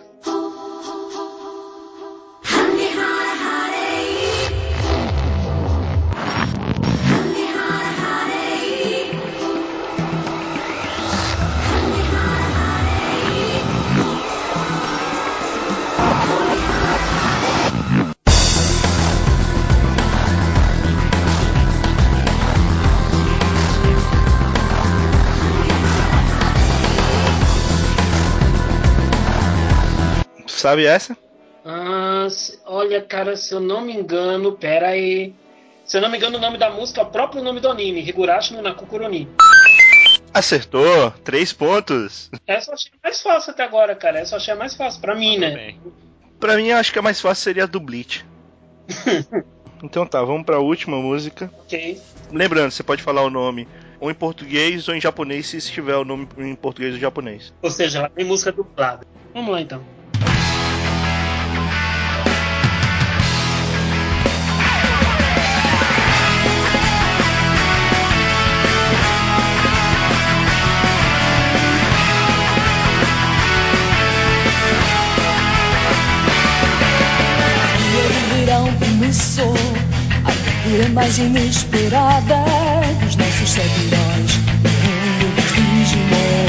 Sabe essa? Olha, cara, se eu não me engano, pera aí. Se eu não me engano, o nome da música é o próprio nome do anime, Higurashi no Nakukuroni. Acertou, 3 pontos. Essa eu achei mais fácil até agora, cara. Essa eu achei a mais fácil pra mim, Mandou né? bem. Pra mim, eu acho que a mais fácil seria a do Bleach. Então tá, vamos pra última música. Ok. Lembrando, você pode falar o nome ou em português ou em japonês, se tiver o nome em português ou japonês. Ou seja, ela tem música dublada. Vamos lá, então. O verão começou, a aventura mais inesperada dos nossos 7 heróis no mundo dos Digimon.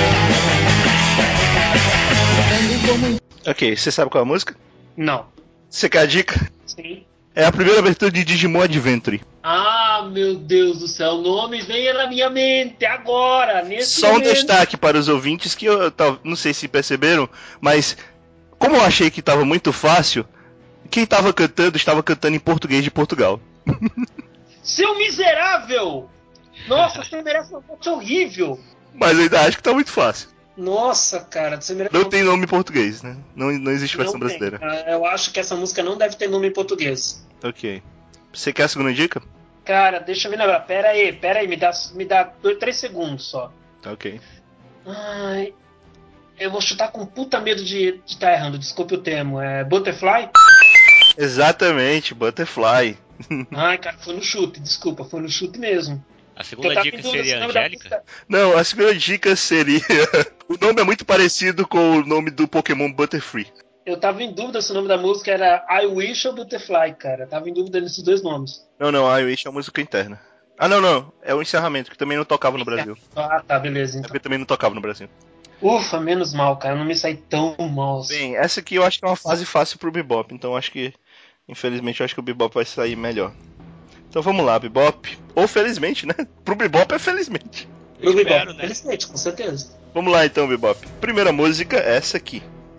Aprendem como Ok, você sabe qual é a música? Não. Você quer a dica? Sim. É a primeira abertura de Digimon Adventure. Ah, meu Deus do céu. O nome veio na minha mente agora, nesse Só um momento. destaque para os ouvintes que eu não sei se perceberam, mas como eu achei que estava muito fácil, quem estava cantando em português de Portugal. Seu miserável! Nossa, você merece uma morte horrível. Mas eu ainda acho que tá muito fácil. Nossa, cara, você merece Não tem nome em português, né? Não existe versão Não brasileira. tem. Eu acho que essa música não deve ter nome em português. Ok. Você quer a segunda dica? Cara, deixa eu me lembrar. Pera aí, me dá 3 segundos só. Ok. Ai, eu vou chutar com puta medo de estar errando, desculpe o termo. É Butterfly? Exatamente, Butterfly. Ai, cara, foi no chute, desculpa, foi no chute mesmo. A Porque eu segunda tava dica em dúvida se seria o nome da Angélica? música- Não, a segunda dica seria. O nome é muito parecido com o nome do Pokémon Butterfree. Eu tava em dúvida se o nome da música era I Wish ou Butterfly, cara. Eu tava em dúvida nesses dois nomes. Não, I Wish é uma música interna. Ah, não, é o encerramento, que também não tocava no Brasil. Ah, tá, beleza, É então. porque também não tocava no Brasil. Ufa, menos mal, cara. Eu não me saí tão mal assim. Bem, essa aqui eu acho que é uma fase fácil pro Bebop, então acho que, infelizmente, eu acho que o Bebop vai sair melhor. Então vamos lá, Bebop. Ou felizmente, né? Pro Bebop é felizmente. Pro Eu espero, Bebop, né? felizmente, com certeza. Vamos lá então, Bebop. Primeira música é essa aqui.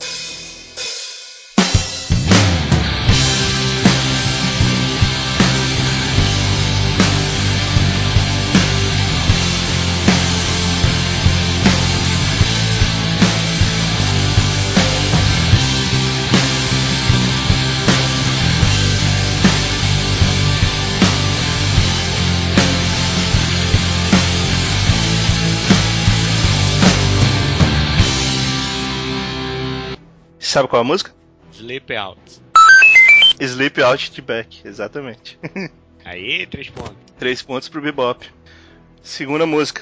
Sabe qual é a música? Sleep Out. Sleep Out the Back, exatamente. Aí, 3 pontos. 3 pontos pro Bebop. Segunda música.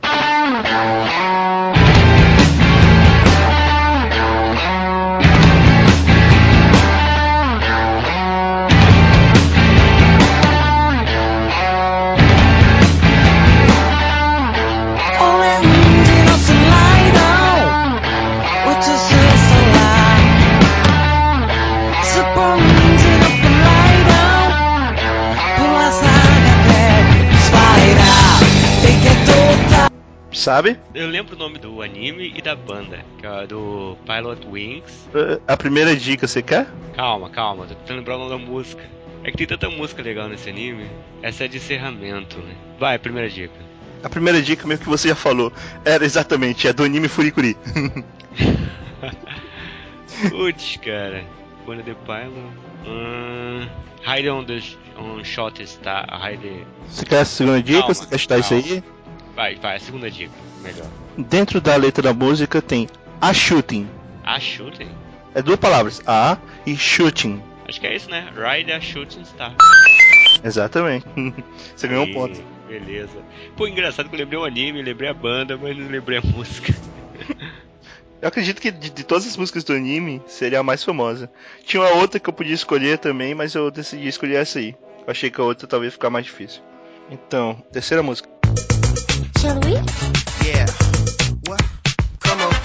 Sabe? Eu lembro o nome do anime e da banda, que é do Pilot Wings. A primeira dica, você quer? Calma, tô tentando lembrar o nome da música. É que tem tanta música legal nesse anime. Essa é de encerramento, né? Vai, primeira dica. A primeira dica, meio que você já falou, era exatamente, é do anime Furikuri. Putz, cara. One the Pilot. Hide on Shot Star. Hide. Você quer a segunda dica? Calma, Você quer chutar isso aí? Vai, a segunda dica. Melhor. Dentro da letra da música tem a shooting. A Shooting? É duas palavras, a e shooting. Acho que é isso, né? Ride a Shooting Star. Exatamente. Você ganhou um ponto. Beleza. Pô, engraçado que eu lembrei o anime, lembrei a banda, mas não lembrei a música. Eu acredito que de todas as músicas do anime, seria a mais famosa. Tinha uma outra que eu podia escolher também, mas eu decidi escolher essa aí. Eu achei que a outra talvez ficar mais difícil. Então, terceira música. Shall we? Yeah. What? Come on.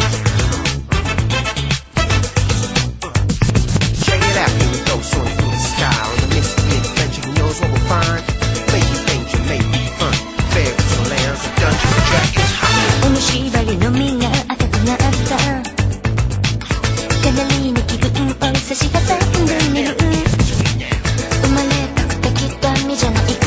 Check it out, here we go, soaring through the sky on the mystery adventure. Who knows what we'll find? Maybe danger, maybe fun. Fairies or lands of Dungeons and Dragons. Hot. お縛りの実が赤くなったかなりの気分を差し挟んでみる生まれたくてきた身じゃないから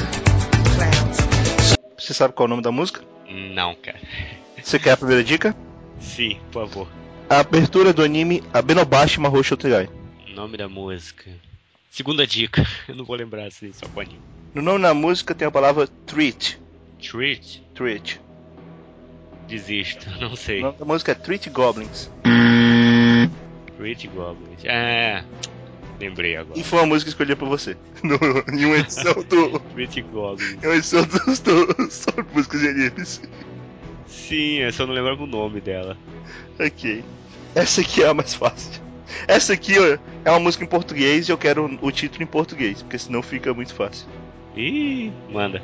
Você sabe qual é o nome da música? Não, cara. Você quer a primeira dica? Sim, por favor. A abertura do anime Abenobashi Mahou Shotegai. Nome da música. Segunda dica. Eu não vou lembrar assim, só com anime. No nome da música tem a palavra treat. Treat? Treat. Desisto, não sei. O nome da música é Treat Goblins. Treat Goblins. É. Lembrei agora. E foi uma música escolhida por você. Em uma edição do. Treat Goblins. Em uma edição dos músicas de animes. Sim, eu só não lembrava o nome dela. Ok. Essa aqui é a mais fácil. Essa aqui ó, é uma música em português e eu quero o título em português, porque senão fica muito fácil. Ih, manda.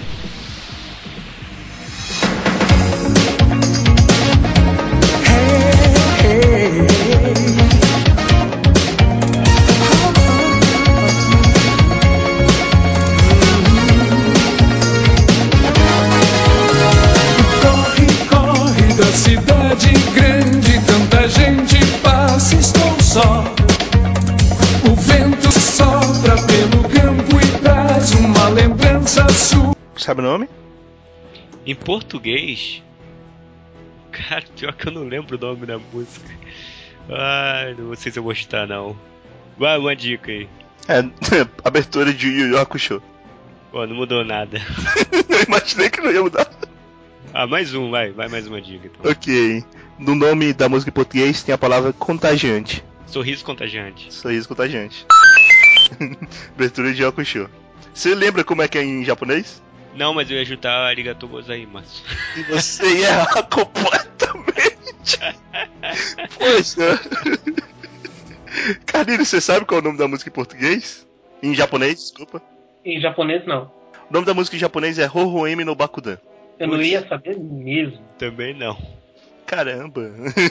Corre, corre da cidade grande, tanta gente passa, estou só. O vento sopra pelo campo e traz uma lembrança sua. Sabe o nome? Em português? Cara, pior que eu não lembro o nome da música. Ai, não sei se eu vou chutar não. Vai, uma dica aí. É, abertura de Yu Yu Hakusho. Pô, não mudou nada. Eu imaginei que não ia mudar. Ah, mais um, vai mais uma dica então. Ok. No nome da música em português tem a palavra contagiante. Sorriso contagiante. Sorriso contagiante. Abertura de Yu Yu Hakusho. Você lembra como é que é em japonês? Não, mas eu ia chutar arigatou gozaimasu. E você ia errar completamente. Poxa. Carlinhos, você sabe qual é o nome da música em português? Em japonês, desculpa. Em japonês, não. O nome da música em japonês é Hohoemi no Bakudan. Eu não ia saber mesmo. Também não. Caramba.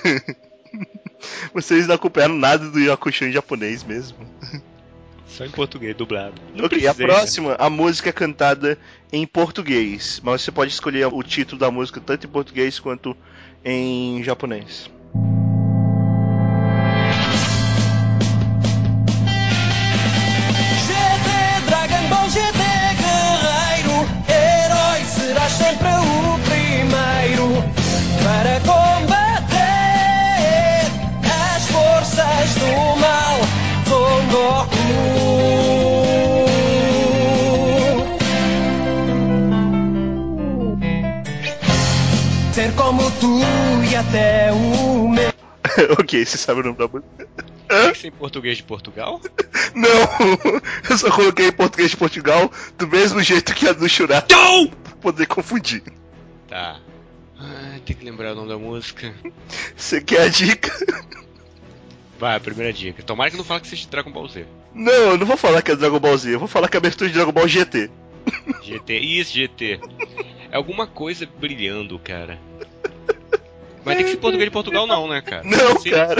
Vocês não acompanharam nada do Yu Yu Hakusho em japonês mesmo. Só em português, dublado. Não Ok, a precisei, próxima, a música é cantada em português, mas você pode escolher o título da música tanto em português quanto em japonês. GT, Dragon Ball GT, guerreiro, herói, serás sempre o primeiro para combater as forças do mal com Goku. Ser como tu e até o meu. Ok, você sabe o nome da música? Tem que ser em português de Portugal? Não! Eu só coloquei em português de Portugal do mesmo jeito que a do Shurato. Não! Pra poder confundir. Tá. Ai, tem que lembrar o nome da música. Você quer a dica? Vai, a primeira dica. Tomara que não fale que seja Dragon Ball Z. Não, eu não vou falar que é Dragon Ball Z, eu vou falar que é a abertura de Dragon Ball GT. GT. Isso, GT. É alguma coisa brilhando, cara. Mas tem que ser português de Portugal não, né, cara? Não, Sim. cara.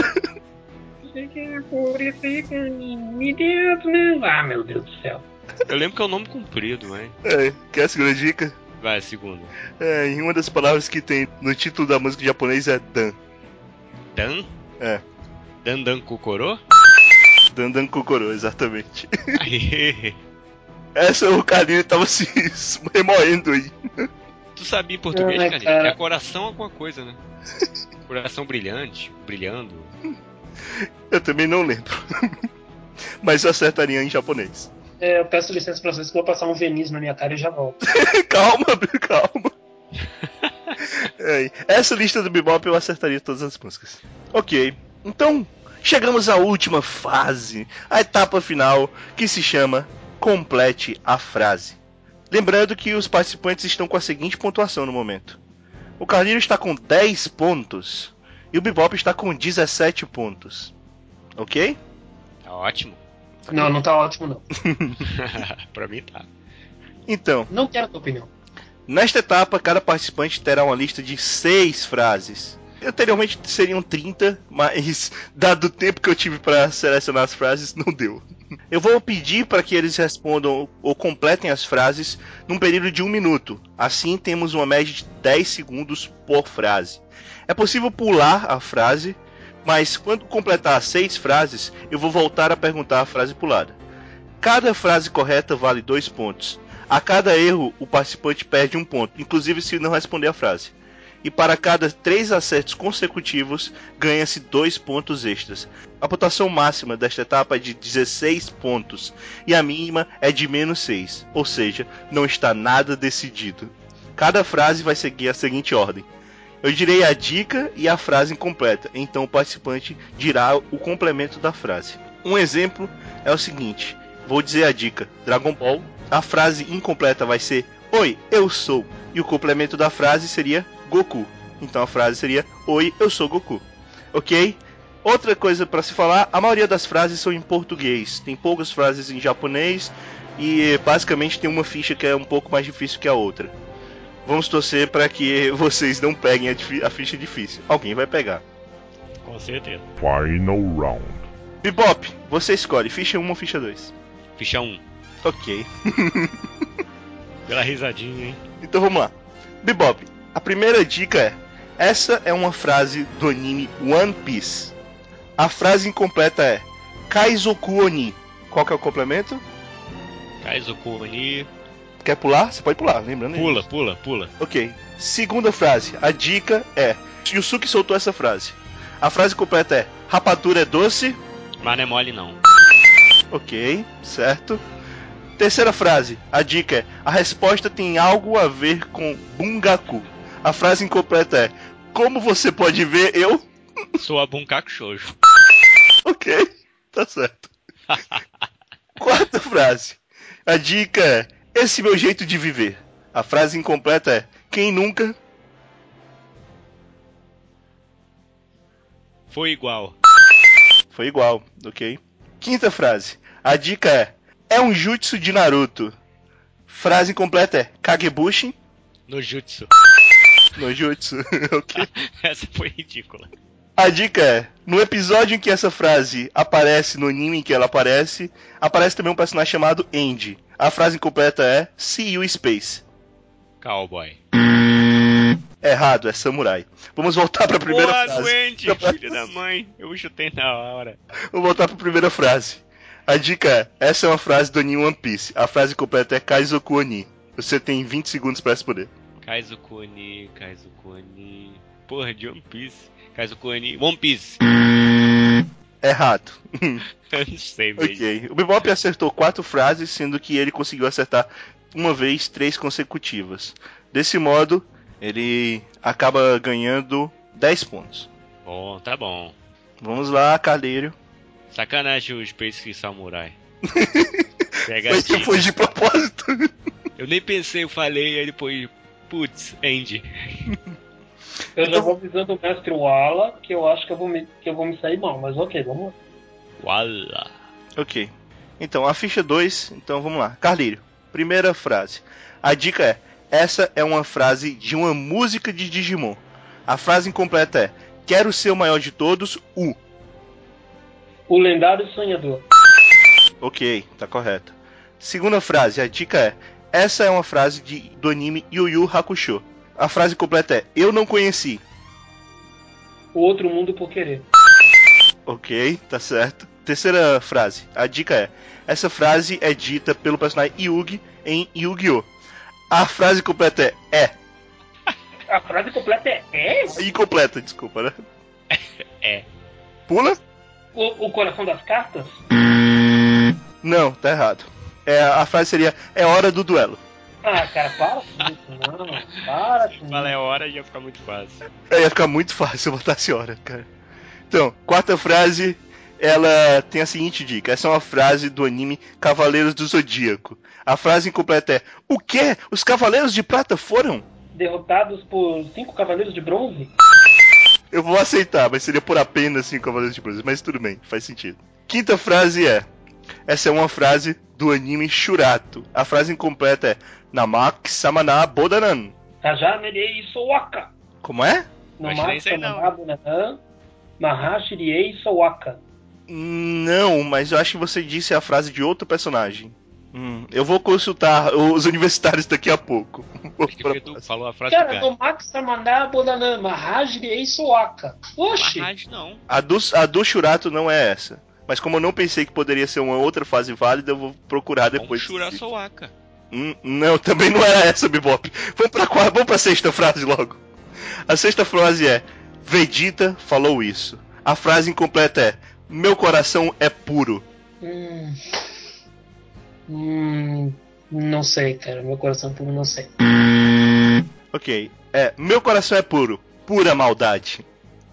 Ah, meu Deus do céu. Eu lembro que é um nome comprido, mas... É, quer a segunda dica? Vai, segunda. É, em uma das palavras que tem no título da música em japonês é Dan. Dan? É. Dan Kokoro? Dan Kokoro, exatamente. Aê. Essa o Carlinhos tava se remoendo aí. Tu sabia em português, Ai, cara? cara. É coração alguma coisa, né? Coração brilhante, brilhando. Eu também não lembro. Mas eu acertaria em japonês. Eu peço licença pra vocês que eu vou passar um verniz na minha cara e já volto. Calma, calma. Essa lista do Bebop eu acertaria todas as músicas. Ok, então chegamos à última fase, a etapa final, que se chama Complete a Frase. Lembrando que os participantes estão com a seguinte pontuação no momento. O Carlinhos está com 10 pontos e o Bebop está com 17 pontos. Ok? Tá ótimo. Não tá ótimo não. Pra mim tá. Então, Não quero a tua opinião. nesta etapa, cada participante terá uma lista de 6 frases. Anteriormente seriam 30, mas dado o tempo que eu tive para selecionar as frases, não deu. Eu vou pedir para que eles respondam ou completem as frases num período de 1 minuto. Assim temos uma média de 10 segundos por frase. É possível pular a frase, mas quando completar 6 frases, eu vou voltar a perguntar a frase pulada. Cada frase correta vale 2 pontos. A cada erro, o participante perde 1 ponto, inclusive se não responder a frase. E para cada 3 acertos consecutivos, ganha-se 2 pontos extras. A pontuação máxima desta etapa é de 16 pontos, e a mínima é de menos 6, ou seja, não está nada decidido. Cada frase vai seguir a seguinte ordem. Eu direi a dica e a frase incompleta, então o participante dirá o complemento da frase. Um exemplo é o seguinte, vou dizer a dica, Dragon Ball. A frase incompleta vai ser Oi, eu sou. E o complemento da frase seria Goku. Então a frase seria Oi, eu sou Goku. Ok? Outra coisa para se falar, a maioria das frases são em português. Tem poucas frases em japonês e basicamente tem uma ficha que é um pouco mais difícil que a outra. Vamos torcer para que vocês não peguem a ficha difícil. Alguém vai pegar. Com certeza. Final round. Bebop, você escolhe ficha 1 ou ficha 2? Ficha 1. Ok. Pela risadinha, hein? Então vamos lá. Bebop, a primeira dica é: essa é uma frase do anime One Piece. A frase incompleta é Kaizoku Oni. Qual que é o complemento? Kaizoku Oni. Quer pular? Você pode pular, lembrando. Pula. Ok. Segunda frase. A dica é: Yusuke soltou essa frase. A frase completa é: rapadura é doce. Mas não é mole não. Ok, certo. Terceira frase. A dica é: a resposta tem algo a ver com Bungaku. A frase incompleta é: como você pode ver, eu... Sou a Bunkaku Shoujo. Ok, tá certo. Quarta frase. A dica é: esse meu jeito de viver. A frase incompleta é: quem nunca... Foi igual. Foi igual, ok. Quinta frase. A dica é um jutsu de Naruto. Frase incompleta é Kagebushi No jutsu. no jutsu, ok. Essa foi ridícula. A dica é: no episódio em que essa frase aparece, no anime em que ela aparece também um personagem chamado Andy. A frase incompleta é See you Space. Cowboy. Errado, é samurai. Vamos voltar para a primeira Boa, frase. doente, filho da mãe. Eu chutei na hora. Vamos voltar para a primeira frase. A dica é: essa é uma frase do anime One Piece. A frase completa é Kaizoku Oni. Você tem 20 segundos para responder. Kaizoku Oni. Porra, de One Piece. Kaizoku Oni. One Piece. Errado. Eu não sei mesmo. Ok. O Bebop acertou 4 frases, sendo que ele conseguiu acertar uma vez 3 consecutivas. Desse modo, ele acaba ganhando 10 pontos. Bom, tá bom. Vamos lá, Carleiro. Sacanagem o Space Samurai. Mas que foi de propósito. Eu nem pensei, eu falei, aí depois... Putz, Andy. Eu já vou avisando o mestre Wala que eu acho que eu vou me sair mal, mas ok, vamos lá. Wala. Ok. Então, a ficha 2, então vamos lá. Carlírio, primeira frase. A dica é: essa é uma frase de uma música de Digimon. A frase incompleta é: quero ser o maior de todos, O lendário sonhador. Ok, tá correto. Segunda frase, a dica é: essa é uma frase do anime Yu Yu Hakusho. A frase completa é: eu não conheci. O outro mundo por querer. Ok, tá certo. Terceira frase, a dica é: essa frase é dita pelo personagem Yugi em Yu-Gi-Oh! A frase completa é. A frase completa é? Incompleta, desculpa, né? É. Pula? O coração das cartas? Não, tá errado. A frase seria: é hora do duelo. Ah, cara, para com isso, não. Para com Fala é isso. hora e ia ficar muito fácil. Ia ficar muito fácil se eu botasse hora, cara. Então, quarta frase, ela tem a seguinte dica. Essa é uma frase do anime Cavaleiros do Zodíaco. A frase incompleta é: o quê? Os Cavaleiros de Prata foram? Derrotados por 5 cavaleiros de bronze? Eu vou aceitar, mas seria por apenas 5 Cavaleiros de Bronze. Mas tudo bem, faz sentido. Quinta frase é: essa é uma frase do anime Shurato. A frase incompleta é: Namak Samana Bodanan. Raja Nerei Sowaka. Como é? No Acho que nem sei não, hein? Matsamababunanan, Mahashiriei Sowaka. Não, mas eu acho que você disse a frase de outro personagem. Eu vou consultar os universitários daqui a pouco. Acho que o Edu falou a frase do Cara, Gai. no Matsamababunanan, Mahashiriei Sowaka. Oxi! Mas não. A do Shurato não é essa. Mas como eu não pensei que poderia ser uma outra frase válida, eu vou procurar depois. Vamos churar Sowaka. Não, também não era essa, Bebop. Vamos pra sexta frase logo. A sexta frase é: Vegeta falou isso. A frase incompleta é: meu coração é puro. Não sei, cara. Meu coração puro não sei. Ok. Meu coração é puro. Pura maldade.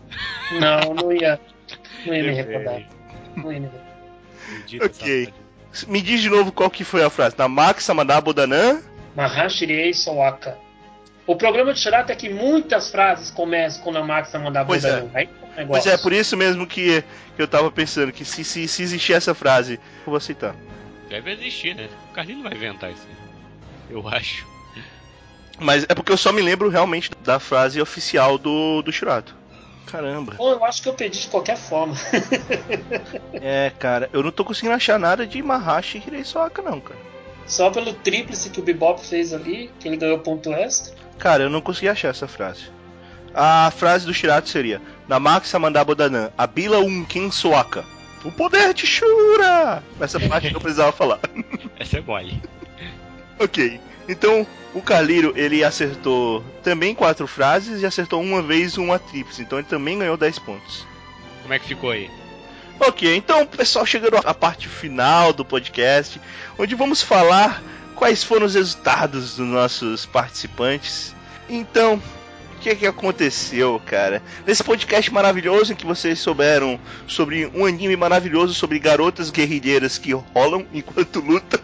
Não ia me recordar. Não ia me recordar. Vegeta, Ok. safado. Me diz de novo qual que foi a frase. Namak Samana Bodanan. Mahashiriei Sowaka. O problema de Shurato é que muitas frases começam com Namak Pois é. Samadabudanan. Pois é, por isso mesmo que eu tava pensando que se existir essa frase, eu vou aceitar. Deve existir, né? O Carlinhos não vai inventar isso. Eu acho. Mas é porque eu só me lembro realmente da frase oficial do Shurato. Caramba. Bom, eu acho que eu perdi de qualquer forma. Cara, eu não tô conseguindo achar nada de Mahashi Hirei Sowaka não, cara. Só pelo tríplice que o Bebop fez ali, que ele ganhou ponto extra. Cara, eu não consegui achar essa frase. A frase do Shurato seria: Namak Samandabodanan, Abila Unken Sowaka. O poder de Shura! Essa parte eu precisava falar. Essa é mole. Ok, então o Carliro ele acertou também 4 frases e acertou uma vez uma tríplice, então ele também ganhou 10 pontos. Como é que ficou aí? Ok, então pessoal, chegando à parte final do podcast, onde vamos falar quais foram os resultados dos nossos participantes. Então, o que aconteceu, cara? Nesse podcast maravilhoso em que vocês souberam sobre um anime maravilhoso sobre garotas guerrilheiras que rolam enquanto lutam.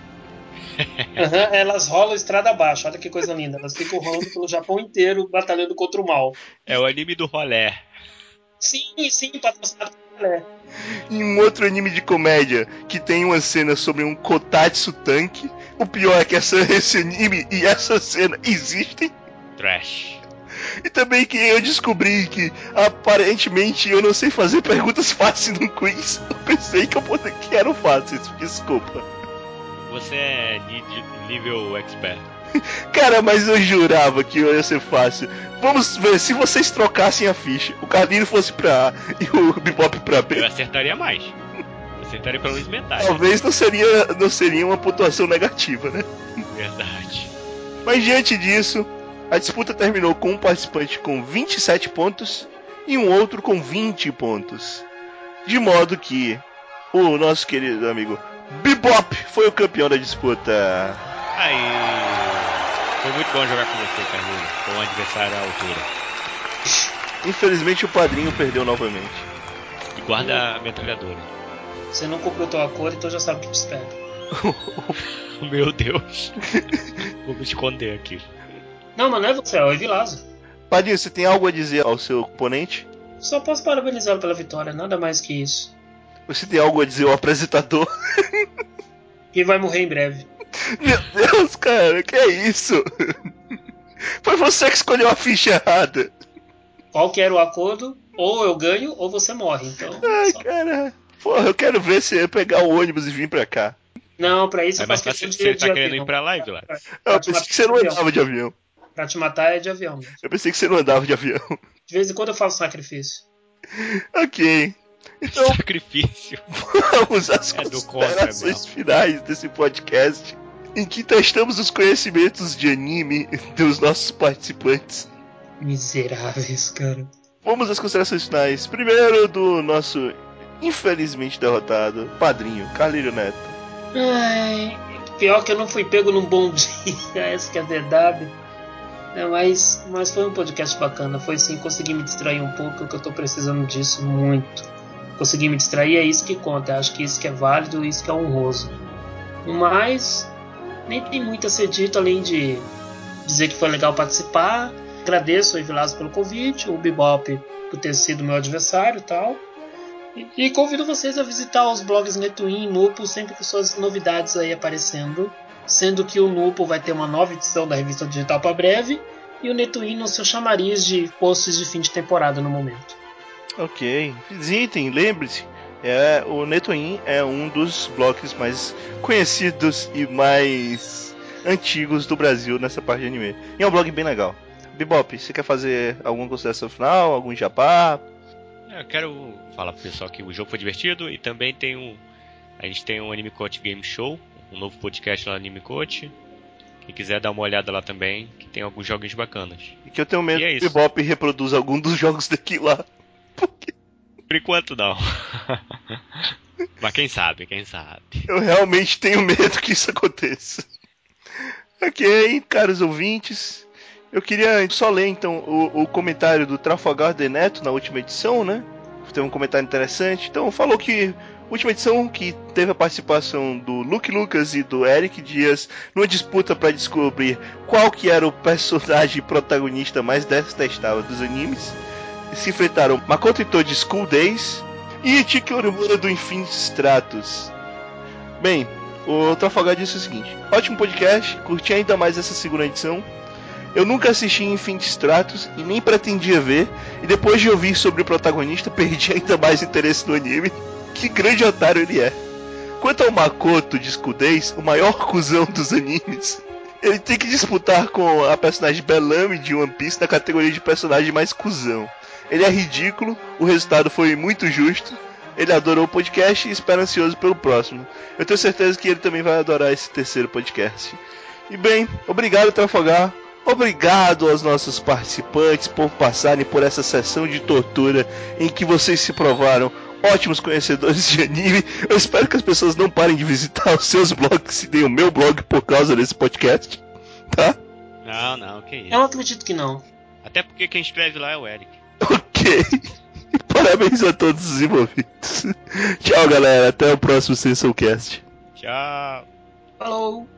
Elas rolam estrada abaixo, olha que coisa linda. Elas ficam rolando pelo Japão inteiro, batalhando contra o mal. É o anime do rolé. Sim, patrocinado por Pelé. Em um outro anime de comédia que tem uma cena sobre um Kotatsu tanque. O pior é que esse anime e essa cena existem. Trash. E também que eu descobri que aparentemente eu não sei fazer perguntas fáceis no quiz. Eu pensei que eram fáceis, desculpa. Você é nível expert. Cara, mas eu jurava que ia ser fácil. Vamos ver, se vocês trocassem a ficha, o Carlinho fosse pra A e o Bebop pra B, Eu acertaria mais. Eu acertaria pelo menos metade. talvez não seria uma pontuação negativa, né? Verdade. Mas diante disso, a disputa terminou com um participante com 27 pontos e um outro com 20 pontos. De modo que o nosso querido amigo Bebop foi o campeão da disputa. Aí. Foi muito bom jogar com você, Carlinhos. Foi um adversário à altura. Infelizmente o padrinho perdeu novamente. E guarda a metralhadora. Você não completou a cor, então já sabe o que te espera. Meu Deus. Vou me esconder aqui. Não, mas não é você, é o Evilásio. Padrinho, você tem algo a dizer ao seu oponente? Só posso parabenizá-lo pela vitória, nada mais que isso. Você tem algo a dizer ao apresentador? E vai morrer em breve. Meu Deus, cara, que é isso? Foi você que escolheu a ficha errada. Qual que era o acordo? Ou eu ganho, ou você morre. Então. Ai, cara. Porra, eu quero ver você pegar o ônibus e vir pra cá. Não, pra isso É eu mais faço fácil questão se de ele tá querendo avião. ir pra live lá. Eu pensei que você não andava de avião. Pra te matar é de avião mesmo. Eu pensei que você não andava de avião. De vez em quando eu faço sacrifício. Ok. Então Sacrifício. vamos às É do considerações contra, finais desse podcast, em que testamos os conhecimentos de anime dos nossos participantes. Miseráveis, cara. Vamos às considerações finais. Primeiro do nosso infelizmente derrotado, padrinho, Carlírio Neto. Ai, pior que eu não fui pego num bom dia, essa que é a verdade. Mas foi um podcast bacana, foi sim, consegui me distrair um pouco, que eu tô precisando disso muito. Consegui me distrair, é isso que conta, acho que isso que é válido, isso que é honroso. Mas nem tem muito a ser dito, além de dizer que foi legal participar. Agradeço ao Evilásio pelo convite, o Bebop por ter sido meu adversário e tal. E convido vocês a visitar os blogs Netuin e Nupo, sempre com suas novidades aí aparecendo. Sendo que o Nupo vai ter uma nova edição da revista digital para breve, e o Netuin no seu chamariz de posts de fim de temporada no momento. Ok, visitem, lembre-se, o Netuin é um dos blogs mais conhecidos e mais antigos do Brasil nessa parte de anime. E é um blog bem legal. Bebop, você quer fazer alguma consideração final, algum jabá? Eu quero falar pro pessoal que o jogo foi divertido e também a gente tem um Anime Coach Game Show, um novo podcast lá no Anime Coach. Quem quiser dar uma olhada lá também, que tem alguns jogos bacanas. E que eu tenho medo que o Bebop reproduza algum dos jogos daqui lá. Porque... Por enquanto não. Mas quem sabe. Eu realmente tenho medo que isso aconteça. Ok, caros ouvintes. Eu queria só ler então o comentário do Trafalgar de Neto na última edição, né? Teve um comentário interessante. Então falou que última edição que teve a participação do Luke Lucas e do Eric Dias numa disputa para descobrir qual que era o personagem protagonista mais detestável dos animes. Se enfrentaram Makoto Ito de School Days e Chiki Orimura do Infinite Stratos. Bem, o Trafalgar disse o seguinte: ótimo podcast, curti ainda mais essa segunda edição. Eu nunca assisti Infinite Stratos e nem pretendia ver, e depois de ouvir sobre o protagonista, perdi ainda mais interesse no anime. Que grande otário ele é. Quanto ao Makoto de School Days, o maior cuzão dos animes, ele tem que disputar com a personagem Bellamy de One Piece na categoria de personagem mais cuzão. Ele é ridículo, o resultado foi muito justo, ele adorou o podcast e espera ansioso pelo próximo. Eu tenho certeza que ele também vai adorar esse terceiro podcast. E bem, obrigado Trafalgar. Obrigado aos nossos participantes por passarem por essa sessão de tortura em que vocês se provaram ótimos conhecedores de anime. Eu espero que as pessoas não parem de visitar os seus blogs e nem o meu blog por causa desse podcast, tá? Não, que isso. Eu acredito que não. Até porque quem escreve lá é o Eric. Ok. Parabéns a todos os envolvidos. Tchau, galera. Até o próximo Sensorcast. Tchau. Falou.